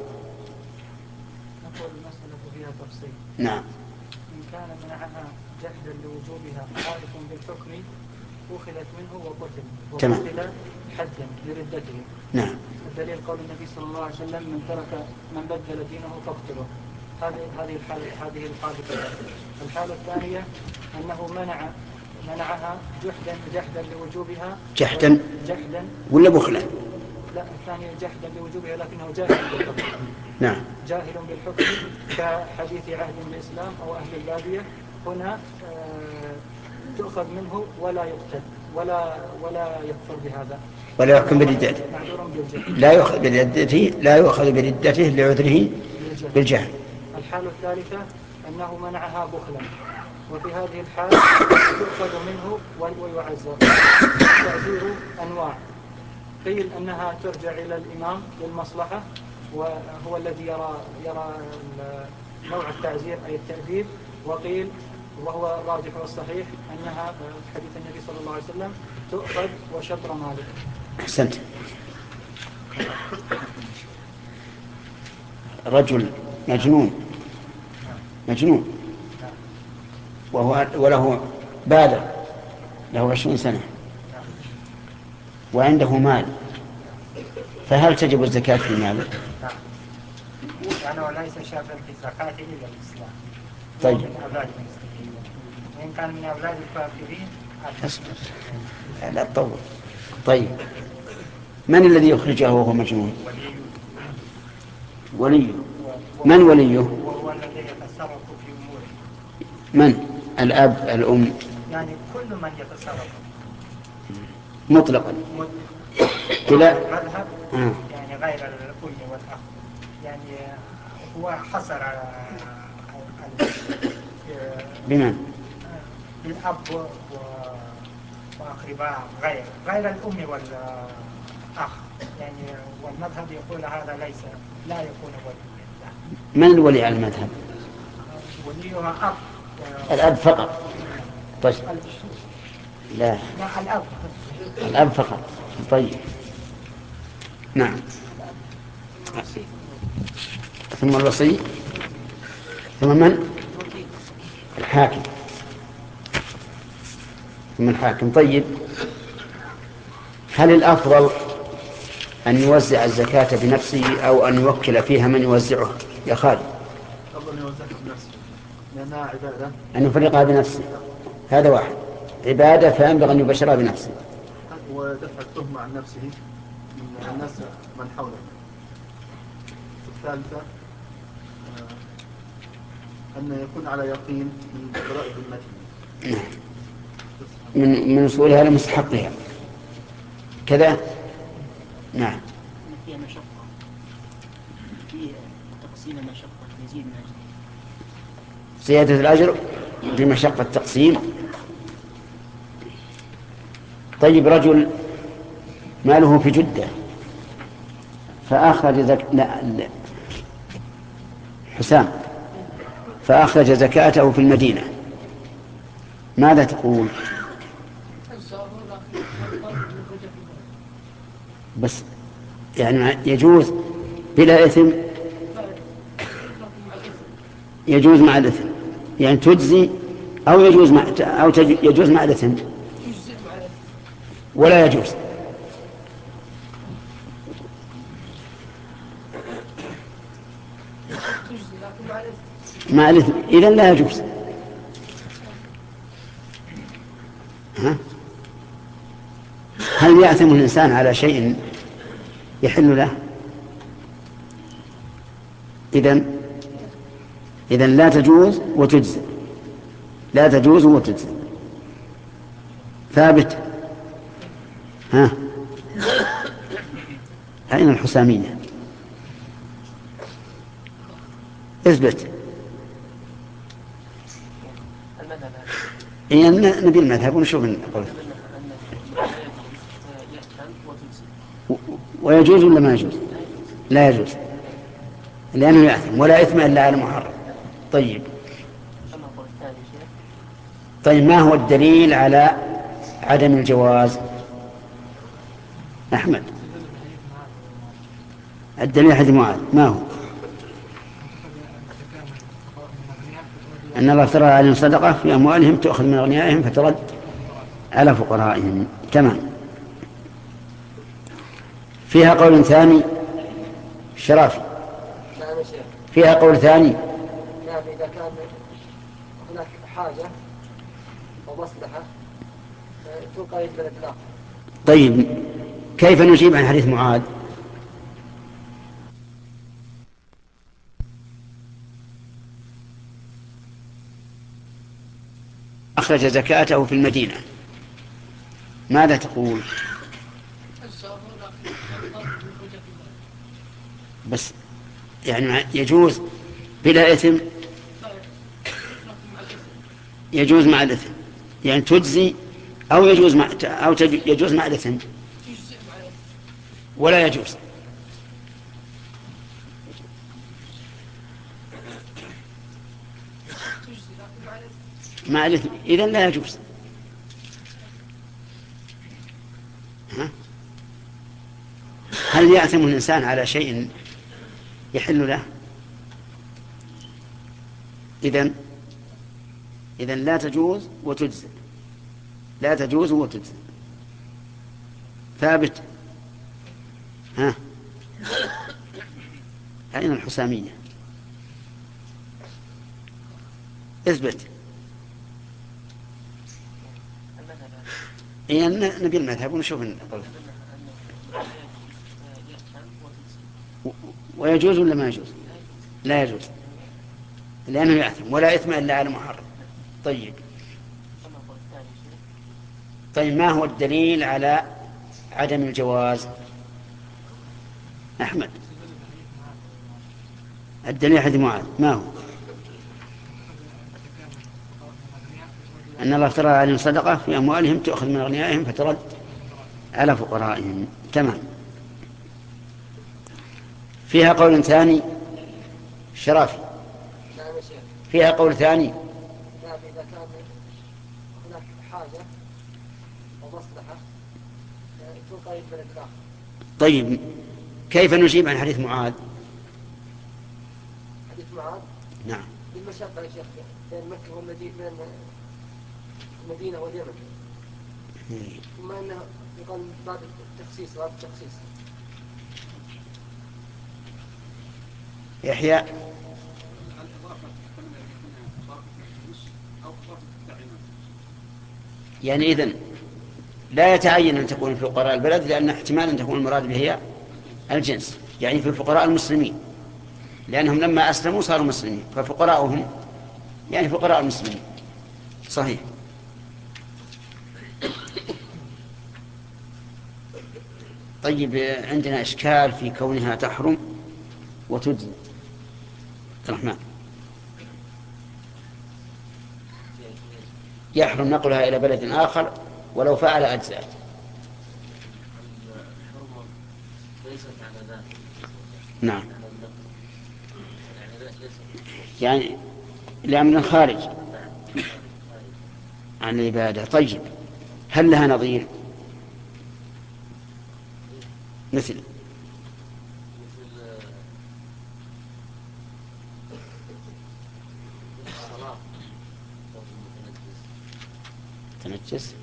المسألة فيها تفصيل. نعم. إن كان منعها جحدا لوجوبها خالف بالحكم أخذت منه وقتل وقتل حدا لردته. نعم. الدليل قول النبي صلى الله عليه وسلم من ترك من بدل دينه فاقتله. هذه هذه الحالة هذه الحالة الحالة الثانية أنه منع منعها جحدا جحدا لوجوبها جحدا جحدا ولا بخلا؟ لا، الثانية جحدا لوجوبها لكنه جاهل بالحكم. نعم. جاهل بالحكم كحديث عهد بالإسلام أو أهل البادية. هنا آه تؤخذ منه ولا يقتل ولا ولا يكفر بهذا ولا يحكم بردته. لا يؤخذ بردته لا يؤخذ بردته لعذره بالجهل. الحالة الثالثة أنه منعها بخلا، وفي هذه الحال تؤخذ منه ويعزر. التعزير أنواع، قيل أنها ترجع إلى الإمام للمصلحة وهو الذي يرى يرى نوع التعزير أي التأديب، وقيل وهو الراجح والصحيح أنها في حديث النبي صلى الله عليه وسلم تؤخذ وشطر مالك. أحسنت. رجل مجنون مجنون وهو وله بالغ له عشرين سنة وعنده مال، فهل تجب الزكاة في ماله؟ أنا وليس شافا في الزكاة إلا الإسلام. طيب. من أولاد المسلمين، وإن كان من أولاد الكافرين أصبر لا تطول. طيب، من الذي يخرجه وهو مجنون؟ وليه. من وليه؟ وهو الذي يتصرف في أموره. من؟ الأب الأم؟ يعني كل من يتصرف مطلقا بلا مذهب. آه. يعني غير الأم والأخ، يعني هو حصر على بمن؟ بالأب وأقرباء غير غير الأم والأخ، يعني والمذهب يقول هذا ليس لا يكون وليا. من الولي على المذهب؟ وليها أب. الأب فقط. طيب. لا. لا، الأب. الأب فقط. طيب. نعم. ثم الوصي، ثم من؟ الحاكم، ثم الحاكم. طيب، هل الأفضل أن يوزع الزكاة بنفسه أو أن يوكل فيها من يوزعه يا خالد؟ أفضل أن يوزعها بنفسه لأنها عبادة. أن يفرقها بنفسه، هذا واحد، عبادة فينبغي أن يبشرها بنفسه. ودفع التهمة عن نفسه من الناس من حوله. الثالثة أن يكون على يقين من قراءة ذمته من من وصولها لمستحقها كذا. نعم. فيها مشقة، في تقسيم المشقة يزيد من أجل زيادة الأجر بمشقة تقسيم. طيب، رجل ماله في جدة فأخرج زك... لا... لا. حسام فأخرج زكاته في المدينة، ماذا تقول؟ بس يعني يجوز بلا إثم، يجوز مع الإثم، يعني تجزي أو يجوز مع أو تج... يجوز مع الإثم ولا يجوز. مع الإثم إذن لا يجوز. ها؟ هل يأثم الإنسان على شيء يحل له؟ إذن إذن لا تجوز وتجزئ، لا تجوز وتجزئ. ثابت. ها أين الحسامية؟ اثبت. إيه نبي المذهب ونشوف القول. ويجوز ولا ما يجوز؟ لا يجوز لأنه يأثم، ولا إثم إلا على محرم. طيب طيب ما هو الدليل على عدم الجواز؟ أحمد، الدليل حديث معاذ ما هو؟ أن الله افترض عليهم صدقة في أموالهم تؤخذ من أغنيائهم فترد على فقرائهم. تمام. فيها قول ثاني الشرافي، فيها قول ثاني. نعم، إذا كان هناك حاجة أو مصلحة توقع البلد الآخر. طيب كيف نجيب عن حديث معاذ؟ أخرج زكاته في المدينة، ماذا تقول؟ بس يعني يجوز بلا إثم، يجوز مع الإثم، يعني تجزي أو يجوز مع أو يجوز مع الإثم ولا يجوز. مع الإثم إذن لا يجوز. ها؟ هل يأثم الإنسان على شيء يحل له؟ إذن إذن لا تجوز وتجزئ، لا تجوز وتجزئ. ثابت. ها أين الحسامية؟ اثبت. إيه نبي المذهب ونشوف القول. ويجوز ولا ما يجوز؟ لا يجوز لأنه يأثم، ولا إثم إلا على محرم. طيب طيب ما هو الدليل على عدم الجواز؟ أحمد، الدليل حديث معاذ ما هو؟ أن الله افترض عليهم صدقة في أموالهم تؤخذ من أغنيائهم فترد على فقرائهم. تمام. فيها قول ثاني الشرافي، فيها قول ثاني. نعم، إذا كان هناك حاجة أو مصلحة توقع البلد الآخر. طيب كيف نجيب عن حديث معاذ؟ حديث معاذ نعم بالمشقة يا شيخ بين مكة والمدينة، بين المدينة واليمن، ثم أنه يقال بعد التخصيص بعد التخصيص. يحيى، يعني إذن لا يتعين أن تكون في فقراء البلد، لأن احتمال أن تكون المراد به الجنس، يعني في الفقراء المسلمين، لأنهم لما أسلموا صاروا مسلمين، ففقراءهم يعني فقراء المسلمين. صحيح. طيب عندنا إشكال في كونها تحرم وتجزي. الرحمن، يحرم نقلها إلى بلد آخر ولو فعل أجزاء. نعم، يعني لأمر خارج عن العبادة. طيب هل لها نظير؟ مثل تنجس؟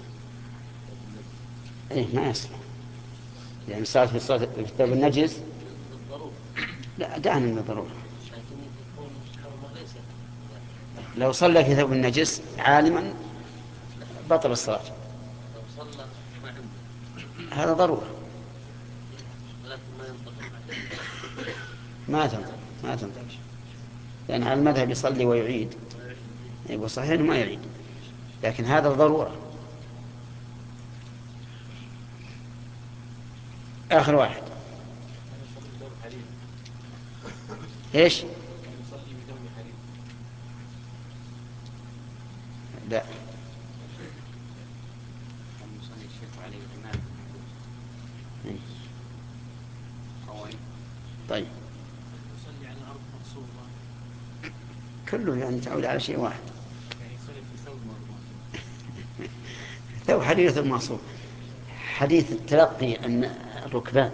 ايه ما يصلح، يعني صار في الصلاة في الثوب النجس. لا دعنا من الضرورة. لو صلى في ثوب النجس عالما بطل الصلاة، هذا ضرورة. ما تنطق ما تنطق لأن على المذهب يصلي ويعيد، يقول صحيح إنه ما يعيد، لكن هذا الضرورة. آخر واحد إيش؟ لا طيب يصلي على الأرض مغصوبة، كله يعني تعود على شيء واحد. يعني يصلي في ثوب مربوط. ثوب حديث المعصوم. حديث التلقي أن الركبان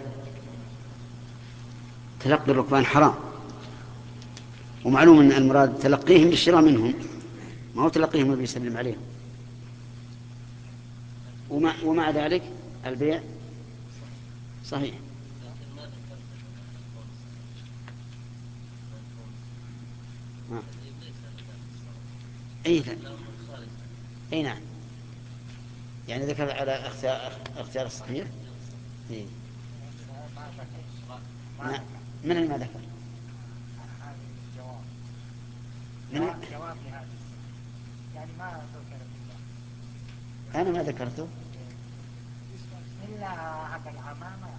تلقي الركبان حرام، ومعلوم أن المراد تلقيهم للشراء منهم، ما هو تلقيهم النبي يسلم عليهم. ومع, ومع ذلك البيع صحيح. آه. أي أي نعم، يعني ذكر على اختيار, اختيار الصحيح. إيه؟ نعم. من اللي ما ذكر؟ من جواب لهذا يعني ما ذكر فيه. أنا ما ذكرته إلا هذا العمامة.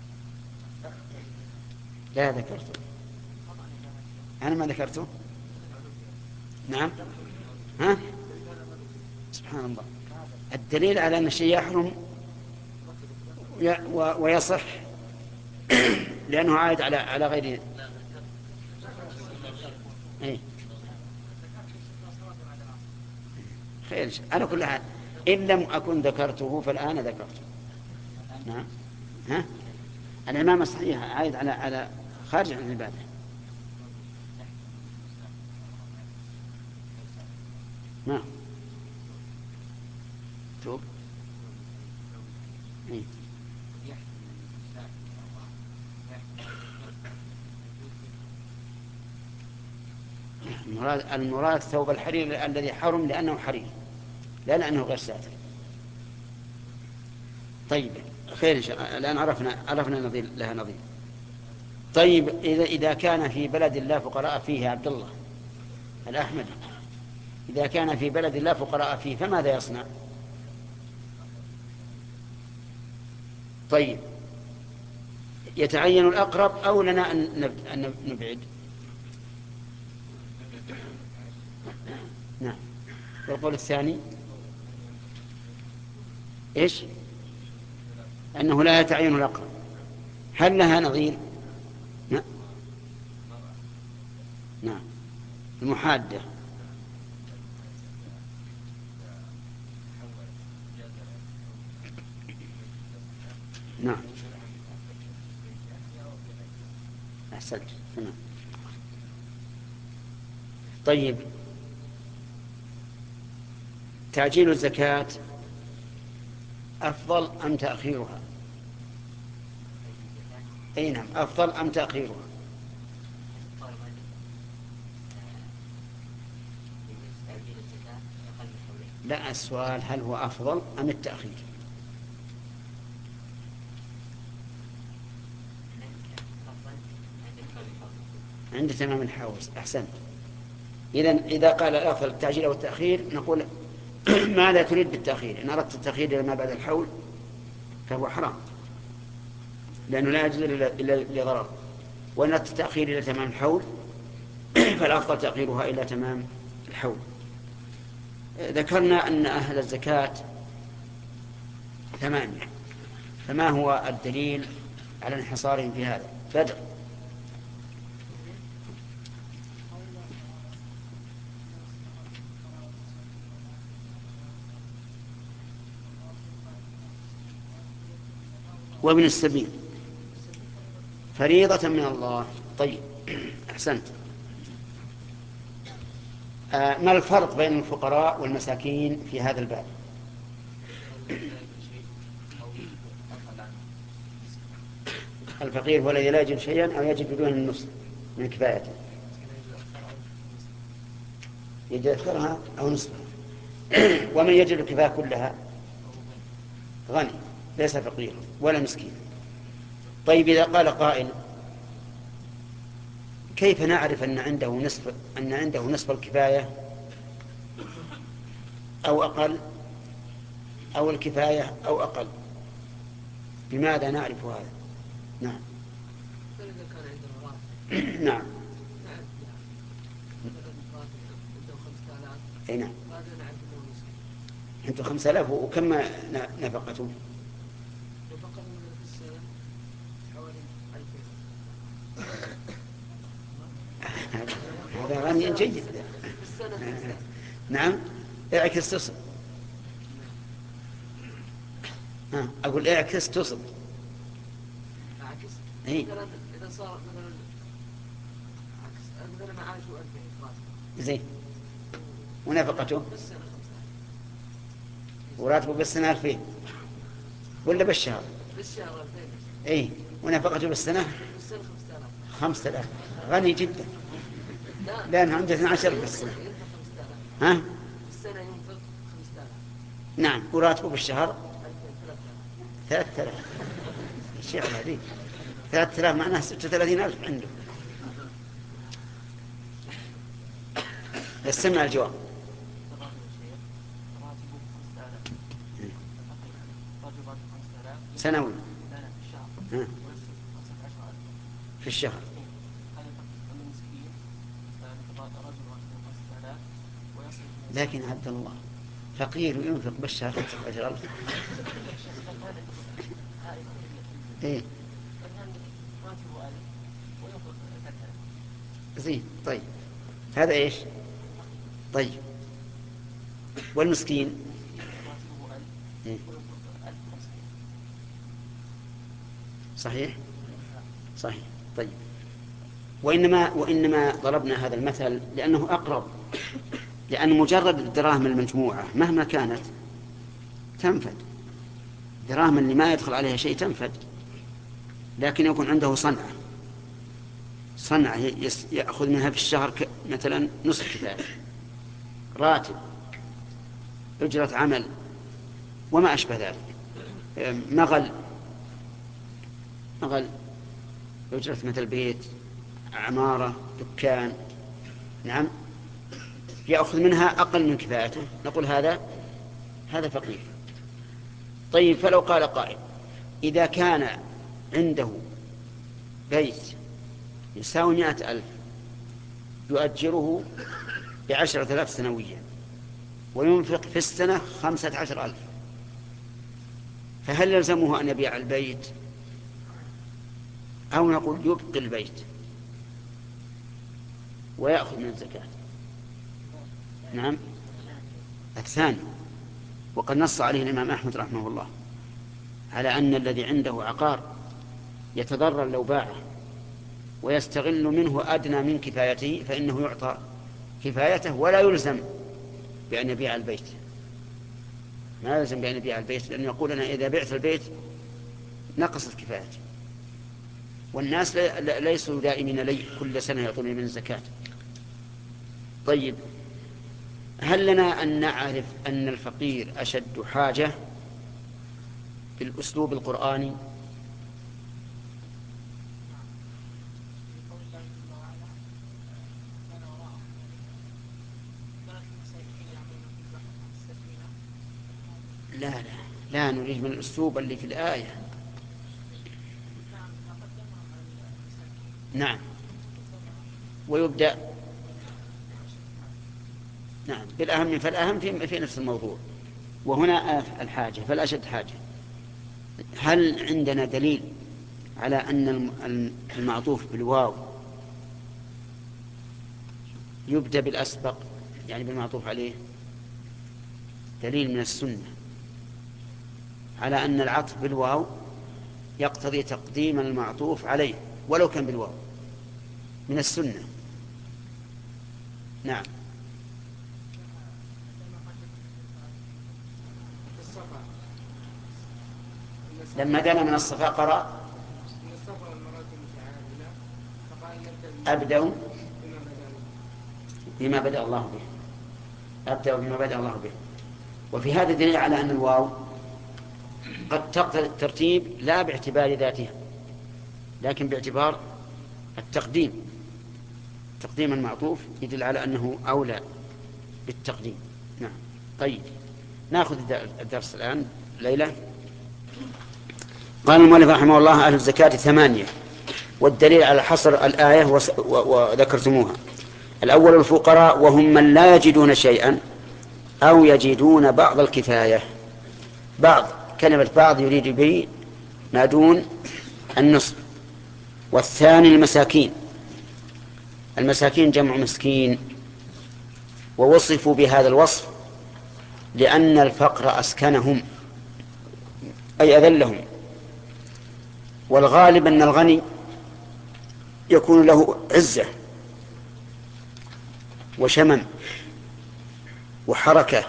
لا ذكرته، أنا ما ذكرته. نعم. ها؟ سبحان الله. الدليل على أن الشيء يحرم ويصح لأنه عائد على على غير. إيه؟ خير. أنا كل حال إن لم أكن ذكرته فالآن ذكرته. نعم. ها؟ العمامة الصحيحة عائد على على خارج عن العبادة. نعم. توب. إيه؟ المراد المراد ثوب الحرير الذي حرم لأنه حرير، لا لأنه غير ساتر. طيب خير إن شاء الله. الآن عرفنا عرفنا نظير لها نظير. طيب إذا إذا كان في بلد لا فقراء فيه يا عبد الله الأحمدي، إذا كان في بلد لا فقراء فيه فماذا يصنع؟ طيب يتعين الأقرب أو لنا أن نبعد؟ نعم. والقول الثاني إيش؟ أنه لا يتعين الأقرب. هل لها نظير؟ نعم. نعم. المحادة. نعم. أحسنت. تمام. طيب تعجيل الزكاة أفضل أم تأخيرها؟ أي نعم، أفضل أم تأخيرها؟ لا، السؤال هل هو أفضل أم التأخير؟ عند تمام الحول. أحسنت. إذن إذا قال الأفضل التعجيل أو التأخير نقول ماذا تريد بالتأخير؟ إن أردت التأخير إلى ما بعد الحول فهو حرام لأنه لا يجوز إلا لضرر، وإن أردت التأخير إلى تمام الحول فالأفضل تأخيرها إلى تمام الحول. ذكرنا أن أهل الزكاة ثمانية، فما هو الدليل على انحصارهم في هذا؟ بدر. وابن السبيل فريضة من الله. طيب أحسنت. آه ما الفرق بين الفقراء والمساكين في هذا الباب؟ الفقير هو الذي لا يجد شيئا أو يجد بدون النصف من كفايته، يجد أكثرها أو نصفها. ومن يجد الكفاية كلها غني ليس فقير ولا مسكين. طيب إذا قال قائل كيف نعرف أن عنده نصف أن عنده نصف الكفاية أو أقل أو الكفاية أو أقل؟ بماذا نعرف هذا؟ نعم. إذا كان عنده راتب. نعم. نعم. مثلا راتب عنده خمسة آلاف. أي نعم. هذا نعرف أنه مسكين. عنده خمسة آلاف وكم نفقته؟ نفقته في السنة حوالي ألفين. هذا غني جيد. في السنة. نعم. اعكس تصل. ها أقول اعكس تصل. عكس. إيه. مثلا إذا صار مثلا عكس مثلا معاشه ألفين راتب. زين. ونفقته؟ بالسنة خمسة. وراتبه بالسنة ألفين ولا بالشهر؟ بالشهر ألفين. إيه. ونفقته بالسنة؟ بالسنة خمسة آلاف. خمسة آلاف. غني جدا. لا. لأنه عنده اثني عشر بالسنة. ينفق خمسة آلاف. ها؟ بالسنة ينفق خمسة آلاف. نعم. وراتبه بالشهر؟ ألفين ثلاثة آلاف. ثلاثة آلاف. الشيء هذه ثلاثة آلاف معناه ستة وثلاثين ألف عنده. استمع الجواب. سنوي. ها. في الشهر. لكن عبد الله فقير ينفق بالشهر خمسة عشر ألف. إيه. زين. طيب هذا إيش؟ طيب والمسكين؟ إيه؟ صحيح؟ صحيح. طيب وإنما وإنما ضربنا هذا المثل لأنه أقرب، لأن مجرد الدراهم المجموعة مهما كانت تنفد، دراهم اللي ما يدخل عليها شيء تنفد، لكن يكون عنده صنعة صنعة يأخذ منها في الشهر مثلا نصف كفاية، راتب، أجرة عمل وما أشبه ذلك، مغل مغل أجرة مثل بيت، عمارة، دكان. نعم. يأخذ منها أقل من كفايته، نقول هذا هذا فقير. طيب فلو قال قائل إذا كان عنده بيت يساوي مئة ألف يؤجره بعشرة آلاف سنويا وينفق في السنة خمسة عشر ألف، فهل يلزمه أن يبيع البيت أو نقول يبقي البيت ويأخذ من الزكاة؟ نعم. الثاني. وقد نص عليه الإمام أحمد رحمه الله على أن الذي عنده عقار يتضرر لو باعه ويستغل منه أدنى من كفايته فإنه يعطى كفايته ولا يلزم بأن يبيع البيت، ما يلزم بأن يبيع البيت، لأنه يقول أنا إذا بعت البيت نقصت كفايتي، والناس ليسوا دائمين لي كل سنة يعطوني من الزكاة. طيب هل لنا أن نعرف أن الفقير أشد حاجة بالأسلوب القرآني؟ لا لا لا نريد من الأسلوب اللي في الآية. نعم. ويبدأ نعم بالأهم فالأهم في, في نفس الموضوع، وهنا الحاجة فالأشد حاجة. هل عندنا دليل على أن المعطوف بالواو يبدأ بالأسبق يعني بالمعطوف عليه؟ دليل من السنة على أن العطف بالواو يقتضي تقديم المعطوف عليه ولو كان بالواو، من السنة. نعم. لما دنا من الصفا قرأ أبدأ بما بدأ الله به، أبدأ بما بدأ الله به. وفي هذا دليل على أن الواو قد تقتضي الترتيب لا باعتبار ذاتها لكن باعتبار التقديم، تقديم المعطوف يدل على أنه أولى بالتقديم. نعم. طيب نأخذ الدرس الآن. ليلى. قال المؤلف رحمه الله: أهل الزكاة ثمانية، والدليل على حصر الآية وذكرتموها. الأول الفقراء، وهم من لا يجدون شيئا أو يجدون بعض الكفاية. بعض، كلمة بعض يريد به ما دون النصف. والثاني المساكين. المساكين جمع مسكين، ووصفوا بهذا الوصف لأن الفقر أسكنهم أي أذلهم. والغالب أن الغني يكون له عزة وشمم وحركة،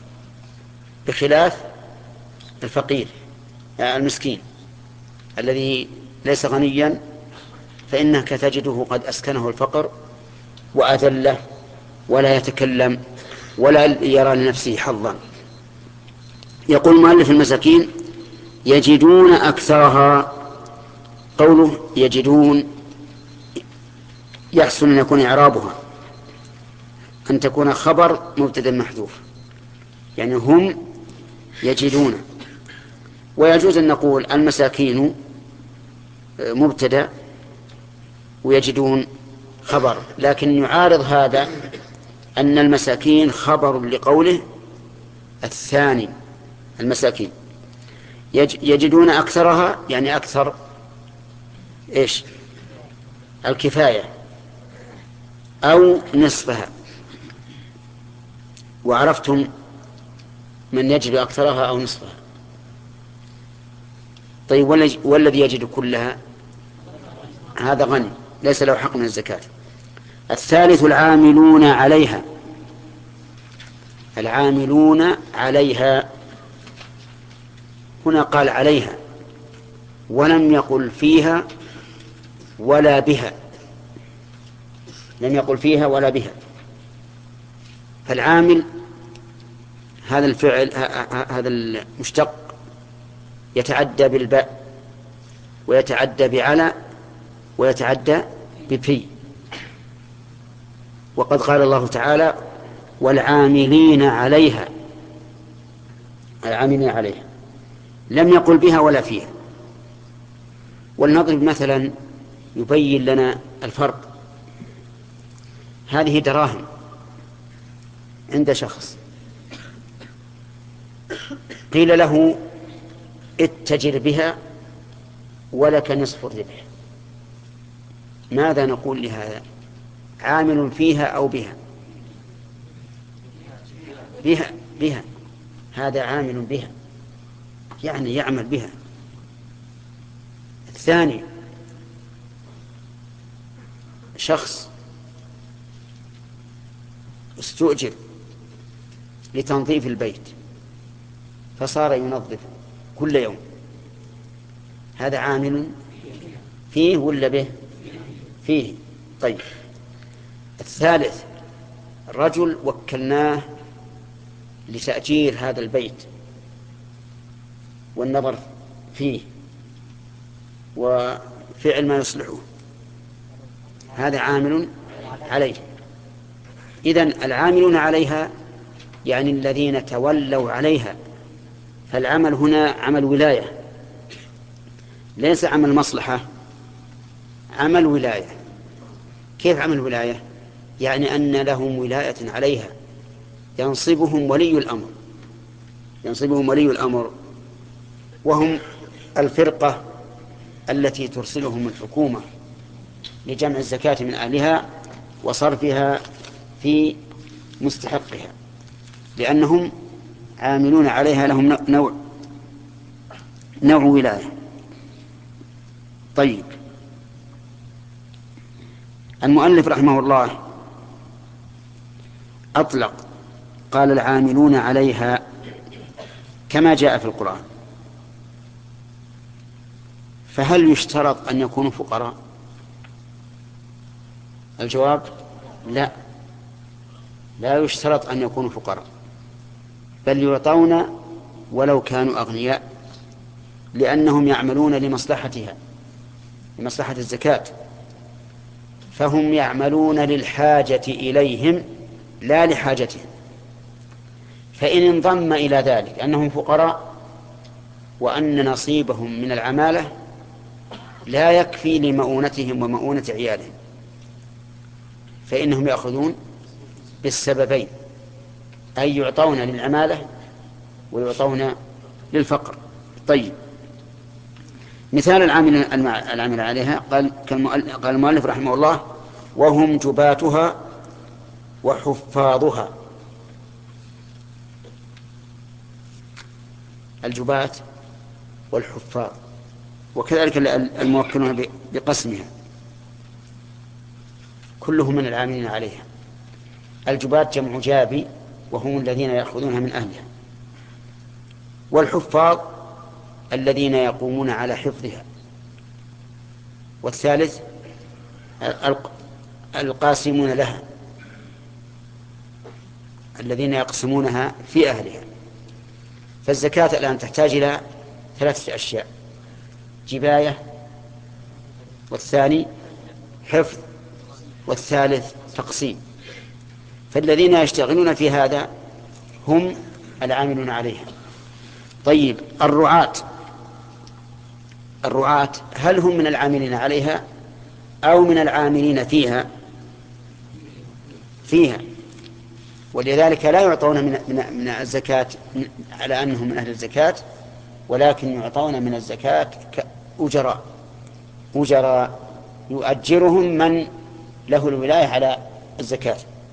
بخلاف الفقير المسكين الذي ليس غنيا، فإنك تجده قد أسكنه الفقر وأذله، ولا يتكلم ولا يرى لنفسه حظا. يقول المؤلف: المساكين يجدون أكثرها. قوله يجدون يحسن أن يكون إعرابها أن تكون خبر مبتدأ محذوف، يعني هم يجدون. ويجوز أن نقول المساكين مبتدأ ويجدون خبر، لكن يعارض هذا أن المساكين خبر لقوله الثاني المساكين. يجدون أكثرها يعني أكثر إيش؟ الكفاية أو نصفها. وعرفتم من يجد أكثرها أو نصفها. طيب والذي يجد كلها هذا غني ليس له حق من الزكاة. الثالث العاملون عليها. العاملون عليها هنا قال عليها ولم يقل فيها ولا بها، لم يقل فيها ولا بها. فالعامل هذا الفعل هذا المشتق يتعدى بالباء ويتعدى بعلى ويتعدى بفي. وقد قال الله تعالى: والعاملين عليها. العاملين عليها لم يقل بها ولا فيها. ولنضرب مثلا يبين لنا الفرق. هذه دراهم عند شخص، قيل له اتجر بها ولك نصف الربح. ماذا نقول لهذا؟ عامل فيها أو بها؟ بها بها هذا عامل بها يعني يعمل بها. الثاني شخص استؤجر لتنظيف البيت فصار ينظف كل يوم، هذا عامل فيه ولا به؟ فيه. طيب الثالث رجل وكلناه لتأجير هذا البيت والنظر فيه وفعل ما يصلحه، هذا عامل عليه. إذن العاملون عليها يعني الذين تولوا عليها. فالعمل هنا عمل ولاية ليس عمل مصلحة، عمل ولاية. كيف عمل ولاية؟ يعني أن لهم ولاية عليها، ينصبهم ولي الأمر ينصبهم ولي الأمر وهم الفرقة التي ترسلهم الحكومة لجمع الزكاة من أهلها وصرفها في مستحقها، لأنهم عاملون عليها، لهم نوع نوع ولاية. طيب المؤلف رحمه الله أطلق، قال العاملون عليها كما جاء في القرآن. فهل يشترط أن يكونوا فقراء؟ الجواب لا، لا يشترط أن يكونوا فقراء، بل يعطون ولو كانوا أغنياء، لأنهم يعملون لمصلحتها، لمصلحة الزكاة. فهم يعملون للحاجة إليهم لا لحاجتهم. فإن انضم إلى ذلك أنهم فقراء وأن نصيبهم من العمالة لا يكفي لمؤونتهم ومؤونة عيالهم، فإنهم يأخذون بالسببين، أي يعطون للعمالة ويعطون للفقر. طيب، مثال العامل العامل عليها قال قال المؤلف رحمه الله: وهم جباتها وحفاظها. الجبات والحفاظ وكذلك الموكلون بقسمها كلهم من العاملين عليها. الجبات جمع جابي وهم الذين يأخذونها من أهلها، والحفاظ الذين يقومون على حفظها، والثالث القاسمون لها الذين يقسمونها في أهلها. فالزكاة الآن تحتاج إلى ثلاثة أشياء: جباية، والثاني حفظ، والثالث تقسيم. فالذين يشتغلون في هذا هم العاملون عليها. طيب، الرعاة الرعاة هل هم من العاملين عليها أو من العاملين فيها؟ فيها، ولذلك لا يعطون من من الزكاة على أنهم من أهل الزكاة، ولكن يعطون من الزكاة كأجراء أجراء يؤجرهم من له الولاية على الزكاة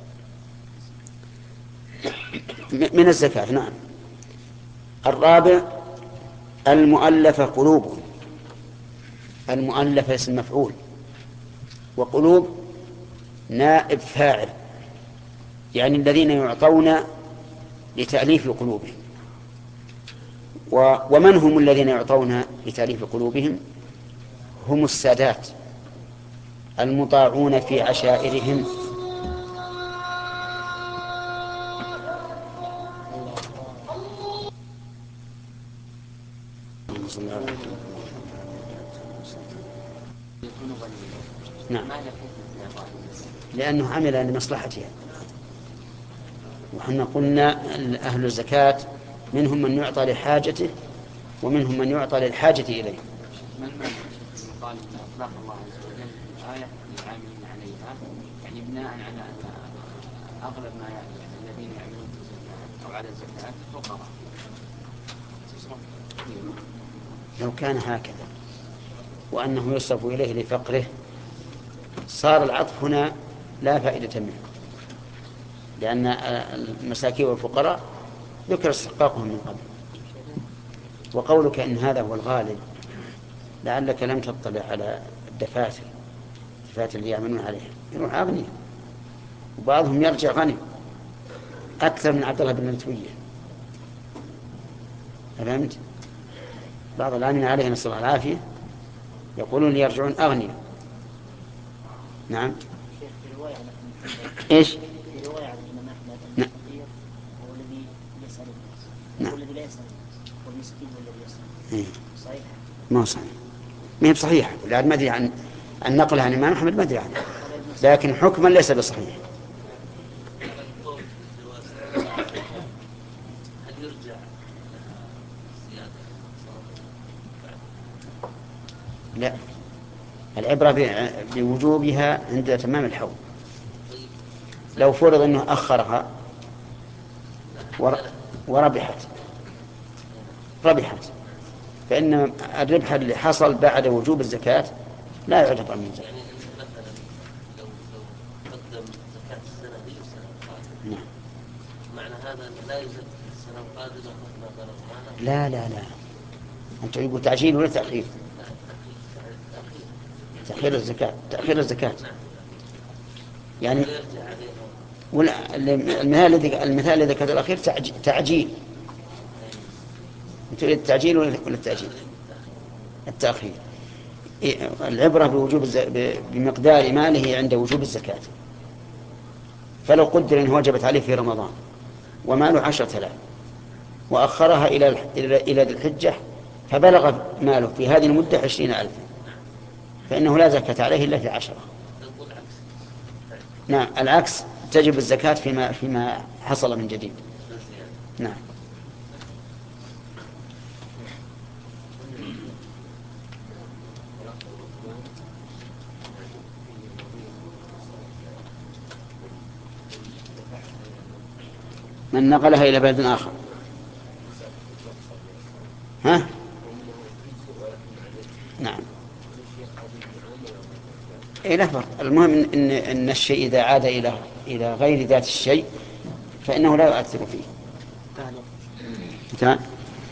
من الزكاة. نعم. الرابع المؤلفة قلوبهم. المؤلفة اسم مفعول، وقلوب نائب فاعل، يعني الذين يعطون لتأليف قلوبهم. ومن هم الذين يعطون لتأليف قلوبهم؟ هم السادات المطاعون في عشائرهم. نعم، لأنه عمل لمصلحتها. وحنا قلنا أهل الزكاة منهم من يعطى لحاجته ومنهم من يعطى للحاجة إليه. من قال إن أطلق الله عز وجل الآية للعاملين عليها، يعني بناء على أن أغلب ما يعني الذين يعملون في الزكاة أو على الزكاة فقراء. لو كان هكذا وأنه يصرف إليه لفقره صار العطف هنا لا فائدة منه، لأن المساكين والفقراء ذكر استحقاقهم من قبل. وقولك إن هذا هو الغالب لعلك لم تطلع على الدفاتر الدفاتر اللي يعملون عليها، يروح أغني، وبعضهم يرجع غني أكثر من عبد الله بن متوية. فهمت؟ بعض العاملين عليه نسأل الله العافية يقولون يرجعون أغنياء. نعم. في رواية إيش؟ في رواية عن الإمام أحمد نعم. الفقير هو الذي يسأل الناس، نعم. هو الذي لا يسأل الناس، والمسكين هو الذي يسأل. إيه. صحيح؟ ما هو صحيح، ما هي بصحيحة، لأن ما أدري عن النقل عن الإمام أحمد، ما أدري عنه، لكن حكما ليس بصحيح. لا، العبرة بوجوبها عند تمام الحول. لو فرض أنه أخرها وربحت ربحت فإن الربح اللي حصل بعد وجوب الزكاة لا يعتبر من زكاة. يعني مثلا لو لو قدم زكاة السنة دي والسنة القادمة، نعم، معنى هذا لا يزكي السنة القادمة مثل ما قال. لا لا لا، أنت يقول تعجيل ولا تأخير؟ تأخير الزكاة، تأخير الزكاة يعني. ولا المثال الذي المثال الذي ذكر الأخير تعجيل. تريد التعجيل ولا التأجيل؟ التأخير. العبرة بوجوب الز... بمقدار ماله عند وجوب الزكاة. فلو قدر أنه وجبت عليه في رمضان وماله عشرة آلاف وأخرها إلى إلى إلى ذي الحجة فبلغ ماله في هذه المدة عشرين ألف، فإنه لا زكاة عليه إلا في عشرة. نعم العكس، تجب الزكاة فيما فيما حصل من جديد. نعم. من نقلها إلى بلد آخر. ها؟ نعم. إيه لا فرق. المهم إن إن الشيء إذا عاد إلى إلى غير ذات الشيء فإنه لا يؤثر فيه. تمام.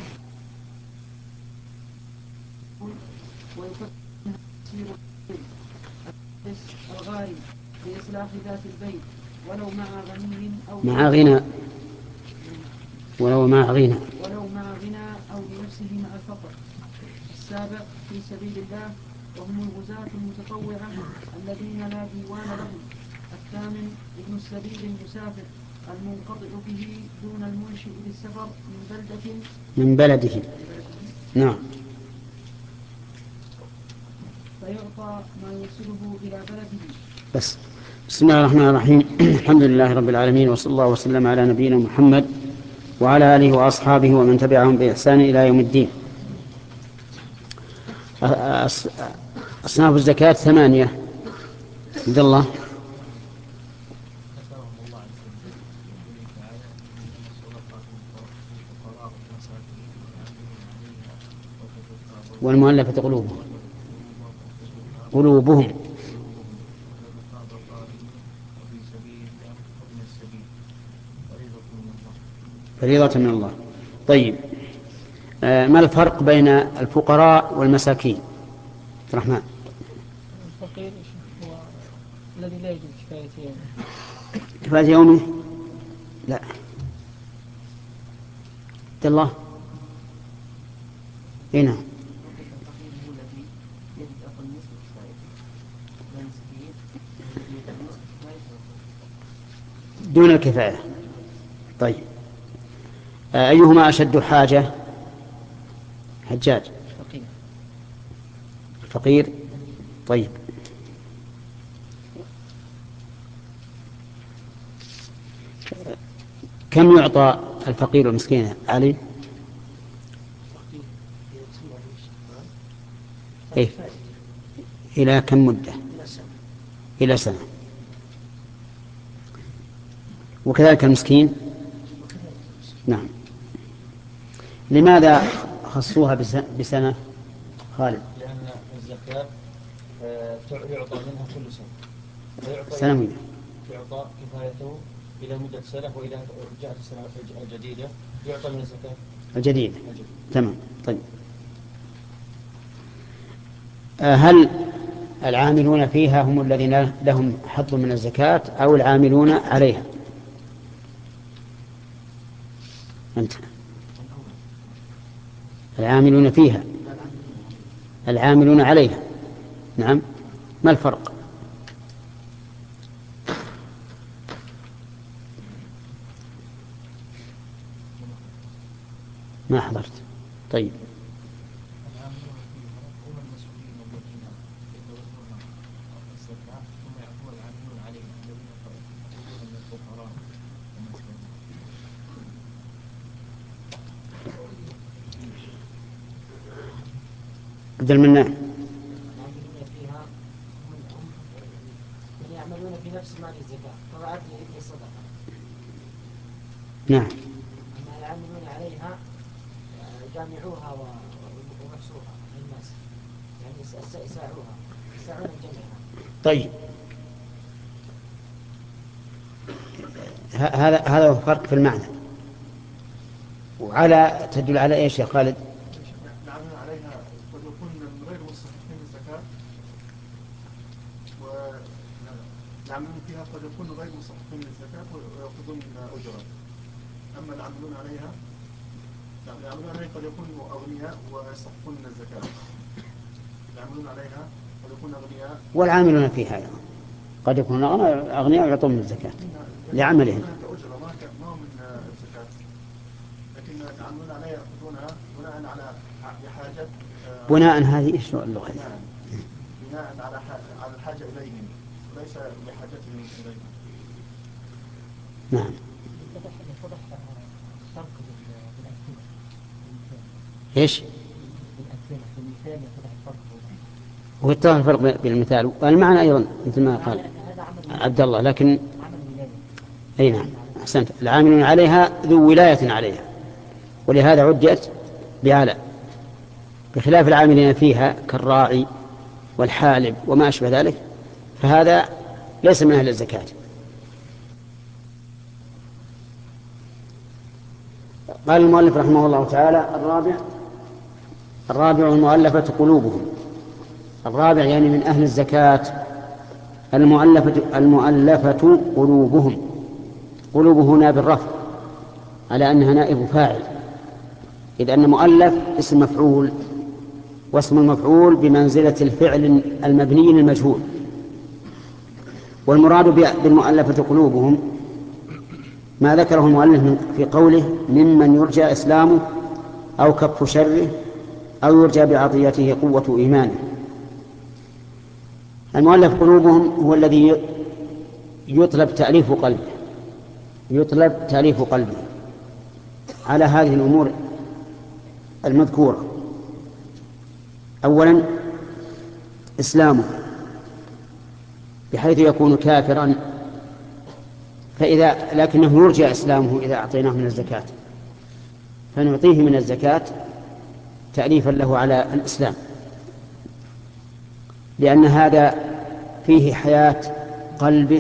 الغارم لإصلاح ذات البيت ولو مع غني أو مع غنى ولو مع غنى ولو مع غنى أو لنفسه مع الفقر. السابع في سبيل الله وهم الغزاة المتطوعة الذين لا ديوان لهم. الثامن ابن السبيل المسافر المنقطع به دون المنشئ للسفر من بلدة من بلده. نعم. فيعطى ما يوصله إلى بلده. بس. بسم الله الرحمن الرحيم. الحمد لله رب العالمين، وصلى الله وسلم على نبينا محمد وعلى آله وأصحابه ومن تبعهم بإحسان إلى يوم الدين. أصناف الزكاة ثمانية. عبد الله. والمؤلفة قلوبهم قلوبهم فريضة من الله. طيب، آه ما الفرق بين الفقراء والمساكين؟ عبد الرحمن. الفقير هو الذي لا يجد كفاية يومه. كفاية يومه؟ لا. عبد الله. هنا دون الكفاية. طيب، أيهما أشد حاجة؟ حجاج. الفقير. طيب، كم يعطى الفقير والمسكين علي؟ إيه؟ إلى كم مدة؟ إلى سنة. وكذلك المسكين. نعم. لماذا خصوها بسنة خالد؟ لأن الزكاة يعطى منها كل سنة، سنوية، يعطى كفايته إلى مدة سنة، وإذا جاءت السنة الجديدة يعطى من الزكاة الجديدة. تمام. طيب، هل العاملون فيها هم الذين لهم حظ من الزكاة أو العاملون عليها؟ أنت. العاملون فيها، العاملون عليها. نعم. ما الفرق؟ ما حضرت. طيب، عبد المنان. يعملون في نفس مال الزكاة فبعد الصدقة. نعم. أما العاملون عليها جامعوها ونفسوها للناس، يعني يساعوها يساعون الجميع. طيب، هذا هذا هو فرق في المعنى. وعلى تدل على ايش يا خالد؟ العاملون عليها قد يكون من غير مستحقين الزكاة، والعاملون فيها قد يكونوا غير مستحقين للزكاة ويأخذون أجرا. أما العاملون عليها العاملون عليها قد يكونوا أغنياء ويستحقون الزكاة. العاملون عليها قد يكونوا أغنياء والعاملون فيها قد يكونوا أغنياء ويعطون من الزكاة لعملهم. كأجرة ما هو من الزكاة، لكن العاملون عليها يأخذونها بناء على حاجة. بناء هذه إيش اللغة؟ بناء على على الحاجة إليهم، ليس لحاجتهم إليه. نعم. ايش؟ ويتضح الفرق بالمثال والمعنى ايضا مثل ما قال عبد الله، لكن اي نعم احسنت، العاملون عليها ذو ولاية عليها، ولهذا عدت بعلى، بخلاف العاملين فيها كالراعي والحالب وما أشبه ذلك، فهذا ليس من أهل الزكاة. قال المؤلف رحمه الله تعالى: الرابع الرابع المؤلفة قلوبهم. الرابع يعني من أهل الزكاة المؤلفة المؤلفة قلوبهم. قلوب هنا بالرفع على أنها نائب فاعل، إذ أن مؤلف اسم مفعول، واسم المفعول بمنزلة الفعل المبني للمجهول. والمراد بالمؤلفة قلوبهم ما ذكره المؤلف في قوله: ممن يرجى إسلامه أو كف شره أو يرجى بعطيته قوة إيمانه. المؤلف قلوبهم هو الذي يطلب تأليف قلبه يطلب تأليف قلبه على هذه الأمور المذكورة: أولا إسلامه، بحيث يكون كافرا فإذا لكنه يرجى إسلامه إذا أعطيناه من الزكاة، فنعطيه من الزكاة تأليفا له على الإسلام، لأن هذا فيه حياة قلبه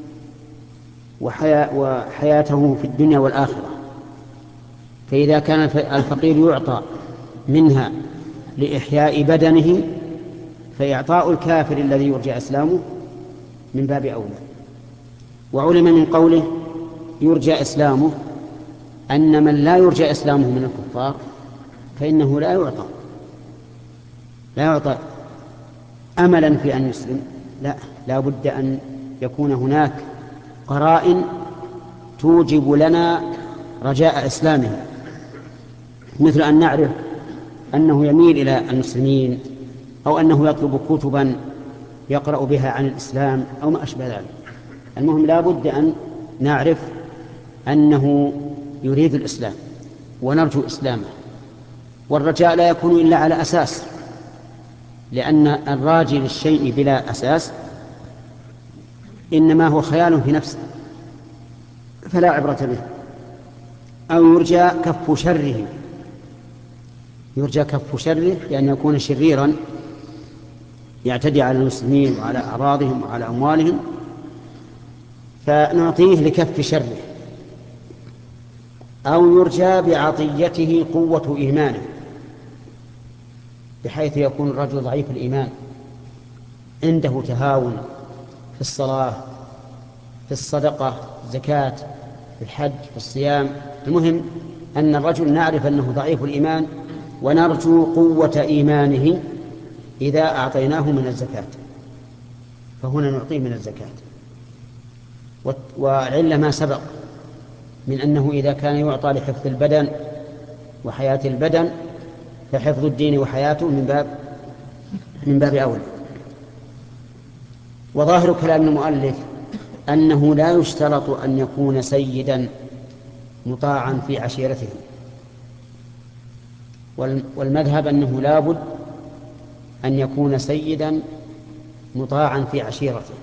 وحياة وحياته في الدنيا والآخرة. فإذا كان الفقير يعطى منها لإحياء بدنه، فإعطاء الكافر الذي يرجى إسلامه من باب أولى. وعلم من قوله يرجى إسلامه أن من لا يرجى إسلامه من الكفار فإنه لا يعطى لا يعطى أملا في أن يسلم، لا لا بد أن يكون هناك قرائن توجب لنا رجاء إسلامه، مثل أن نعرف أنه يميل إلى المسلمين، أو أنه يطلب كتبا يقرأ بها عن الإسلام أو ما أشبه ذلك. المهم لا بد أن نعرف أنه يريد الإسلام ونرجو إسلامه. والرجاء لا يكون إلا على أساس، لأن الراجي للشيء بلا أساس إنما هو خيال في نفسه فلا عبرة به. أو يرجى كف شره يرجى كف شره لأن يكون شريرا يعتدي على المسلمين وعلى أعراضهم وعلى أموالهم، فنعطيه لكف شره. أو يرجى بعطيته قوة إيمانه، بحيث يكون الرجل ضعيف الإيمان، عنده تهاون في الصلاة، في الصدقة، الزكاة، في الحج، في الصيام. المهم أن الرجل نعرف أنه ضعيف الإيمان ونرجو قوة إيمانه إذا أعطيناه من الزكاة، فهنا نعطيه من الزكاة. والعلة ما سبق من أنه إذا كان يعطى لحفظ البدن وحياة البدن فحفظ الدين وحياته من باب من باب أولى. وظاهر كلام المؤلف أنه لا يشترط أن يكون سيدا مطاعا في عشيرته، والمذهب أنه لا بد أن يكون سيدا مطاعا في عشيرته،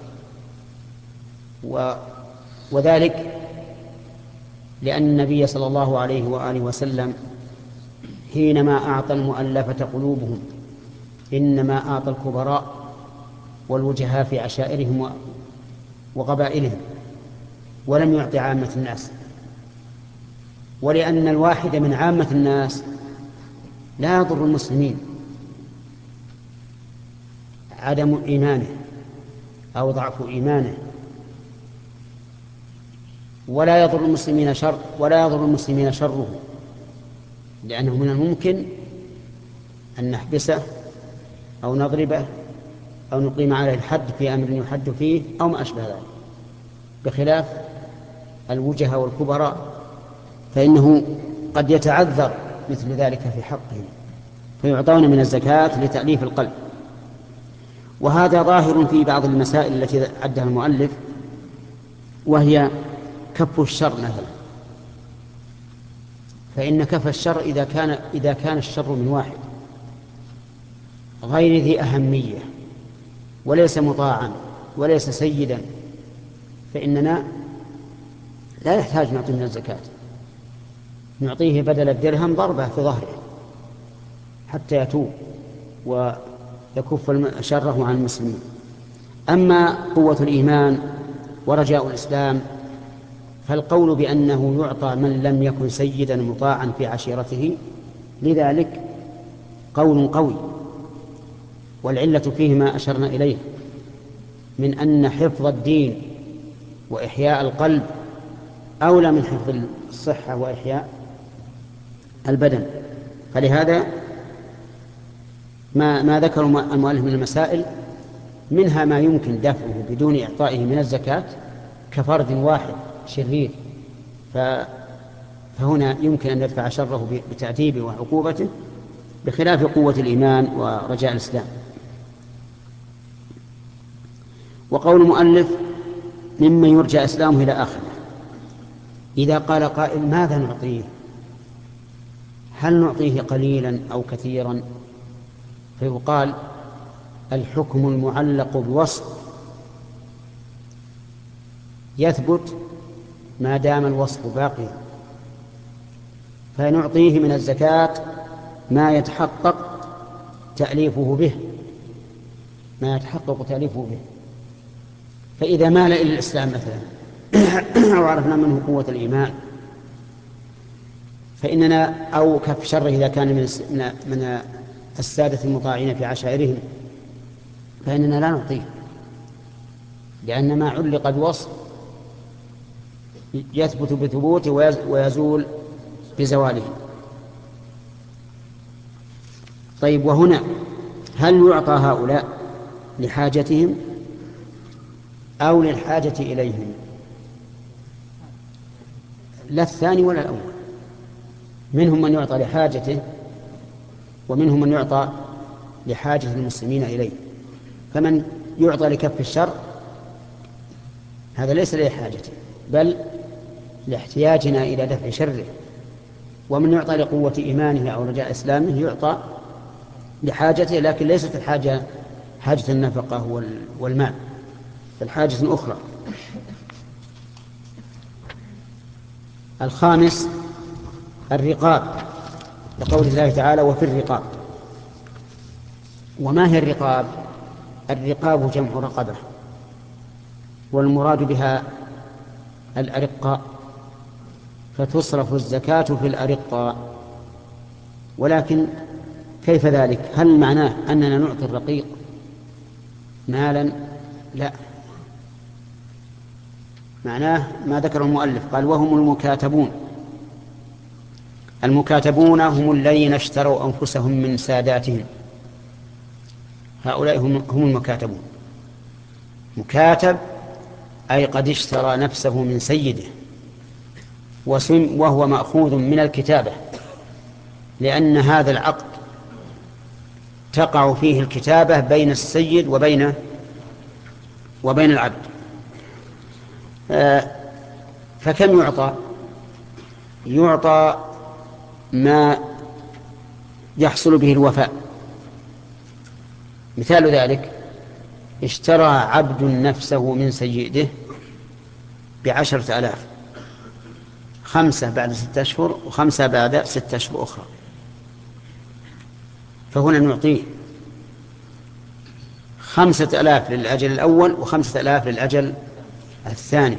وذلك لأن النبي صلى الله عليه وآله وسلم حينما أعطى المؤلفة قلوبهم إنما أعطى الكبراء والوجهاء في عشائرهم وقبائلهم، ولم يعطي عامة الناس. ولأن الواحد من عامة الناس لا يضر المسلمين عدم إيمانه أو ضعف إيمانه، ولا يضر المسلمين شر ولا يضر المسلمين شره، لأنه من الممكن أن نحبسه أو نضربه أو نقيم عليه الحد في أمر يحد فيه أو ما أشبه ذلك، بخلاف الوجهاء والكبراء فإنه قد يتعذر مثل ذلك في حقهم، فيعطون من الزكاة لتأليف القلب. وهذا ظاهر في بعض المسائل التي عدها المؤلف، وهي كف الشر مثلا. فإن كف الشر إذا كان, إذا كان الشر من واحد غير ذي أهمية وليس مطاعا وليس سيدا، فإننا لا يحتاج نعطيه من الزكاة، نعطيه بدل الدرهم ضربة في ظهره حتى يتوب ويكف شره عن المسلمين. أما قوة الإيمان ورجاء الإسلام فالقول بأنه يعطى من لم يكن سيدا مطاعا في عشيرته لذلك قول قوي، والعلة فيه ما أشرنا إليه من أن حفظ الدين وإحياء القلب أولى من حفظ الصحة وإحياء البدن. فلهذا ما, ما ذكر المؤلف من المسائل منها ما يمكن دفعه بدون إعطائه من الزكاة كفرد واحد شرير، فهنا يمكن أن يدفع شره بتعذيبه وعقوبته، بخلاف قوة الإيمان ورجاء الإسلام. وقول المؤلف ممن يرجى إسلامه إلى آخره، إذا قال قائل ماذا نعطيه؟ هل نعطيه قليلا أو كثيرا؟ فيقال الحكم المعلق بوصف يثبت ما دام الوصف باقيا، فنعطيه من الزكاة ما يتحقق تأليفه به ما يتحقق تأليفه به. فإذا مال إلى الإسلام مثلا وعرفنا منه قوة الإيمان فإننا أو كف شره إذا كان من من السادة المطاعين في عشائرهم فإننا لا نعطيه، لأن ما علق بوصف يثبت بثبوته ويزول بزواله. طيب، وهنا هل يعطى هؤلاء لحاجتهم أو للحاجة إليهم؟ لا الثاني ولا الأول، منهم من يعطى لحاجته ومنهم من يعطى لحاجة المسلمين إليه. فمن يعطى لكف الشر هذا ليس لحاجته بل لاحتياجنا إلى دفع شره، ومن يعطى لقوة إيمانه أو رجاء إسلامه يعطى لحاجته، لكن ليست الحاجة حاجة النفقة والمال، بل حاجة أخرى. الخامس الرقاب، لقول الله تعالى وفي الرقاب. وما هي الرقاب؟ الرقاب جمع رقبة، والمراد بها الأرقاء، فتصرف الزكاة في الأرقاء. ولكن كيف ذلك؟ هل معناه أننا نعطي الرقيق مالا؟ لا، معناه ما ذكر المؤلف، قال وهم المكاتبون. المكاتبون هم الذين اشتروا أنفسهم من ساداتهم، هؤلاء هم المكاتبون. مكاتب أي قد اشترى نفسه من سيده، وهو مأخوذ من الكتابة، لأن هذا العقد تقع فيه الكتابة بين السيد وبين وبين العبد. فكم يعطى؟ يعطى ما يحصل به الوفاء. مثال ذلك اشترى عبد نفسه من سيده بعشرة آلاف، خمسة بعد ستة أشهر وخمسة بعد ستة أشهر أخرى، فهنا نعطيه خمسة آلاف للأجل الأول وخمسة آلاف للأجل الثاني.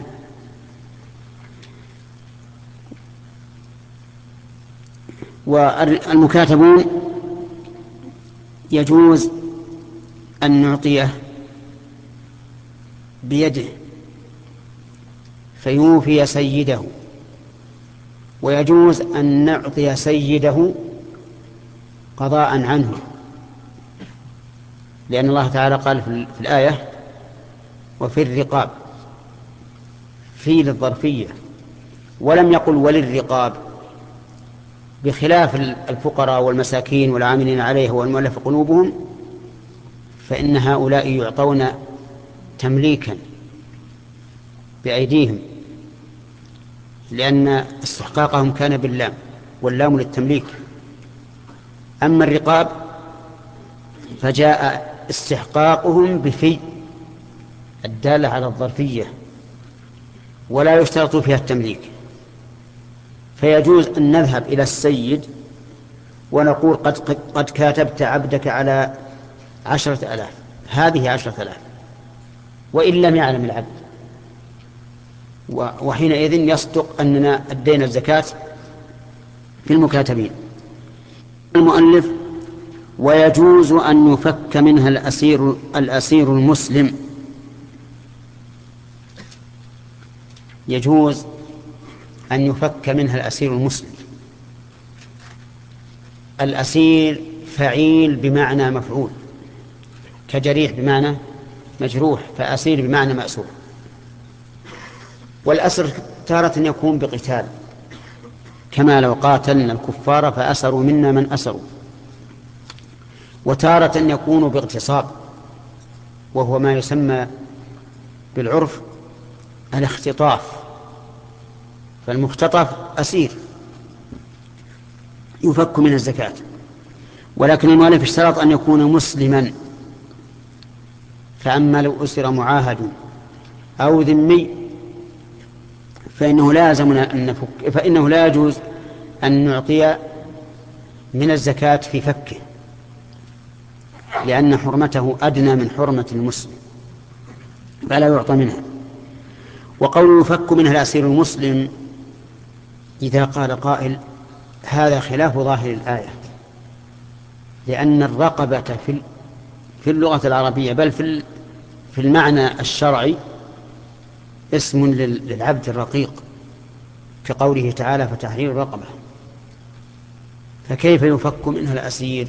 والمكاتبون يجوز أن نعطيه بيده فيوفي سيده، ويجوز أن نعطي سيده قضاء عنه، لأن الله تعالى قال في الآية وفي الرقاب، في للظرفية، ولم يقل وللرقاب، بخلاف الفقراء والمساكين والعاملين عليه والمؤلف قلوبهم فإن هؤلاء يعطون تمليكا بأيديهم، لأن استحقاقهم كان باللام، واللام للتمليك. أما الرقاب فجاء استحقاقهم بفي الدالة على الظرفية، ولا يشترط فيها التمليك، فيجوز أن نذهب إلى السيد ونقول قد, قد كاتبت عبدك على عشرة ألاف، هذه عشرة ألاف، وإن لم يعلم العبد، وحينئذ يصدق أننا أدينا الزكاة في المكاتبين. المؤلف: ويجوز أن يفك منها الأسير, الأسير المسلم. يجوز أن يفك منها الأسير المسلم. الأسير فعيل بمعنى مفعول، كجريح بمعنى مجروح، فأسير بمعنى مأسور. والأسر تارة يكون بقتال، كما لو قاتلنا الكفار فأسروا منا من أسروا، وتارة يكون باغتصاب، وهو ما يسمى بالعرف الاختطاف، فالمختطف أسير يفك من الزكاة. ولكن المؤلف اشترط أن يكون مسلما، فأما لو أسر معاهد أو ذمي فإنه لازم أن نفك، فإنه لا يجوز أن نعطي من الزكاة في فكه، لأن حرمته أدنى من حرمة المسلم، فلا يعطى منها. وقول يفك منها الأسير المسلم، إذا قال قائل هذا خلاف ظاهر الآية، لأن الرقبة في في اللغة العربية بل في في المعنى الشرعي اسم للعبد الرقيق، كقوله تعالى فتحرير رقبة، فكيف يفك منها الأسير؟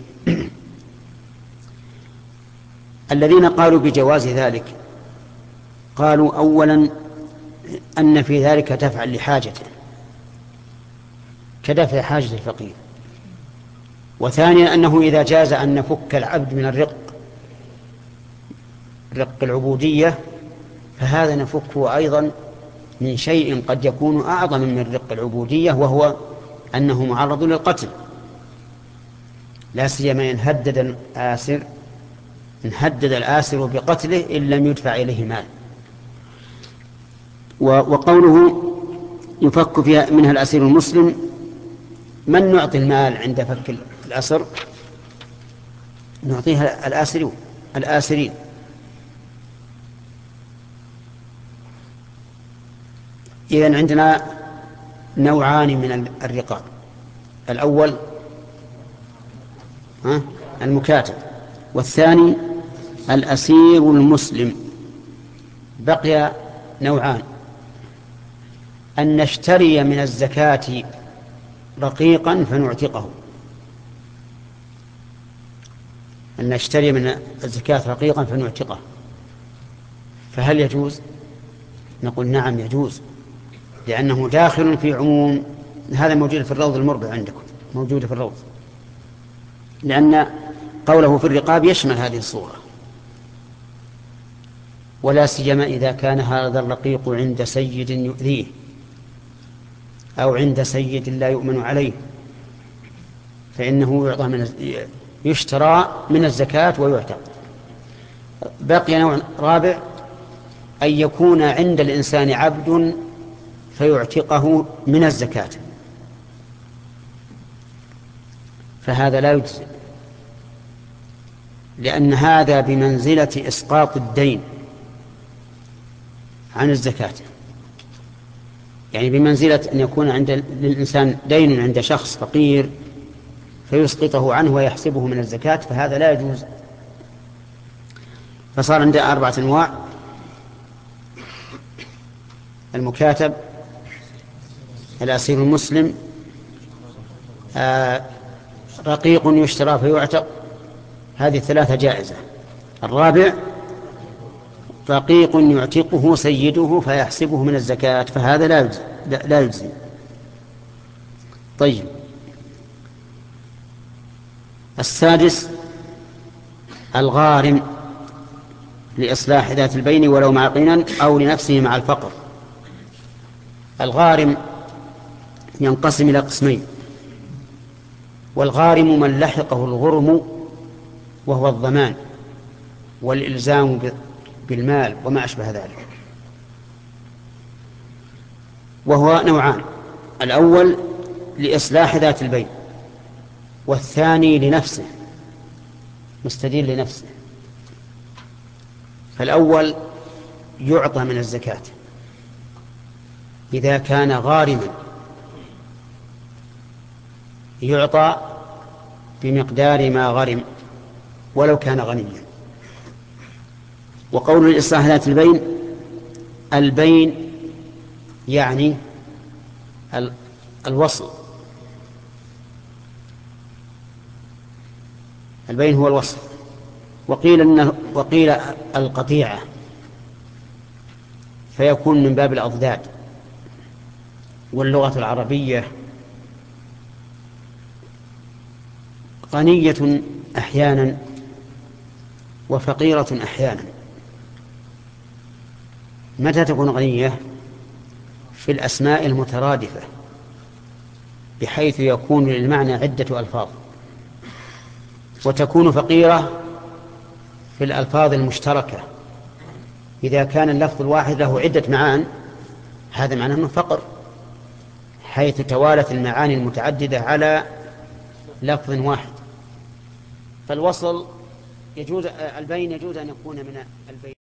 الذين قالوا بجواز ذلك قالوا أولا أن في ذلك دفعا لحاجته كدفع حاجة الفقير، وثانيا أنه إذا جاز أن نفك العبد من الرق رق العبودية فهذا نفكه أيضا من شيء قد يكون أعظم من رق العبودية، وهو أنه معرض للقتل، لا سيما إن هدد الآسر إن هدد الآسر بقتله إن لم يدفع إليه مال. وقوله يفك فيها منها الأسير المسلم، من نعطي المال عند فك الأسر؟ نعطيها الآسرين الآسرين إذن عندنا نوعان من الرقاب: الأول المكاتب، والثاني الأسير المسلم. بقي نوعان: أن نشتري من الزكاة رقيقا فنعتقه، أن نشتري من الزكاة رقيقا فنعتقه، فهل يجوز؟ نقول نعم يجوز، لأنه داخل في عموم هذا. موجود في الروض المربع عندكم، موجود في الروض، لأن قوله في الرقاب يشمل هذه الصورة، ولا سيما إذا كان هذا الرقيق عند سيد يؤذيه أو عند سيد لا يؤمن عليه، فإنه يعطى من يشترى من الزكاة ويعتق. بقي نوع رابع: أن يكون عند الإنسان عبد فيعتقه من الزكاة، فهذا لا يجزئ، لأن هذا بمنزلة إسقاط الدين عن الزكاة، يعني بمنزلة أن يكون عند للإنسان دين عند شخص فقير فيسقطه عنه ويحسبه من الزكاة، فهذا لا يجوز. فصار عندنا أربعة أنواع: المكاتب، الأسير المسلم، آه رقيق يشترى فيعتق، هذه الثلاثة جائزة. الرابع رقيق يعتقه سيده فيحسبه من الزكاة، فهذا لا يجزي, لا يجزي. طيب، السادس الغارم لإصلاح ذات البين ولو مع قنا أو لنفسه مع الفقر. الغارم ينقسم إلى قسمين: والغارم من لحقه الغرم وهو الضمان والإلزام بالمال وما أشبه ذلك، وهو نوعان: الأول لإصلاح ذات البين، والثاني لنفسه، مستدين لنفسه. فالأول يعطى من الزكاة إذا كان غارما، يعطى بمقدار ما غرم ولو كان غنيا. وقول الإصلاح ذات البين، البين يعني الوصل، البين هو الوصل. وقيل إنه وقيل القطيعة، فيكون من باب الأضداد. واللغة العربية غنية أحيانا وفقيرة أحيانا. متى تكون غنية؟ في الأسماء المترادفة، بحيث يكون للمعنى عدة ألفاظ. وتكون فقيرة في الألفاظ المشتركة، إذا كان اللفظ الواحد له عدة معان، هذا معناه أنه فقر، حيث توالت المعاني المتعددة على لفظ واحد. فالوصل يجوز، البين يجوز أن يكون من البين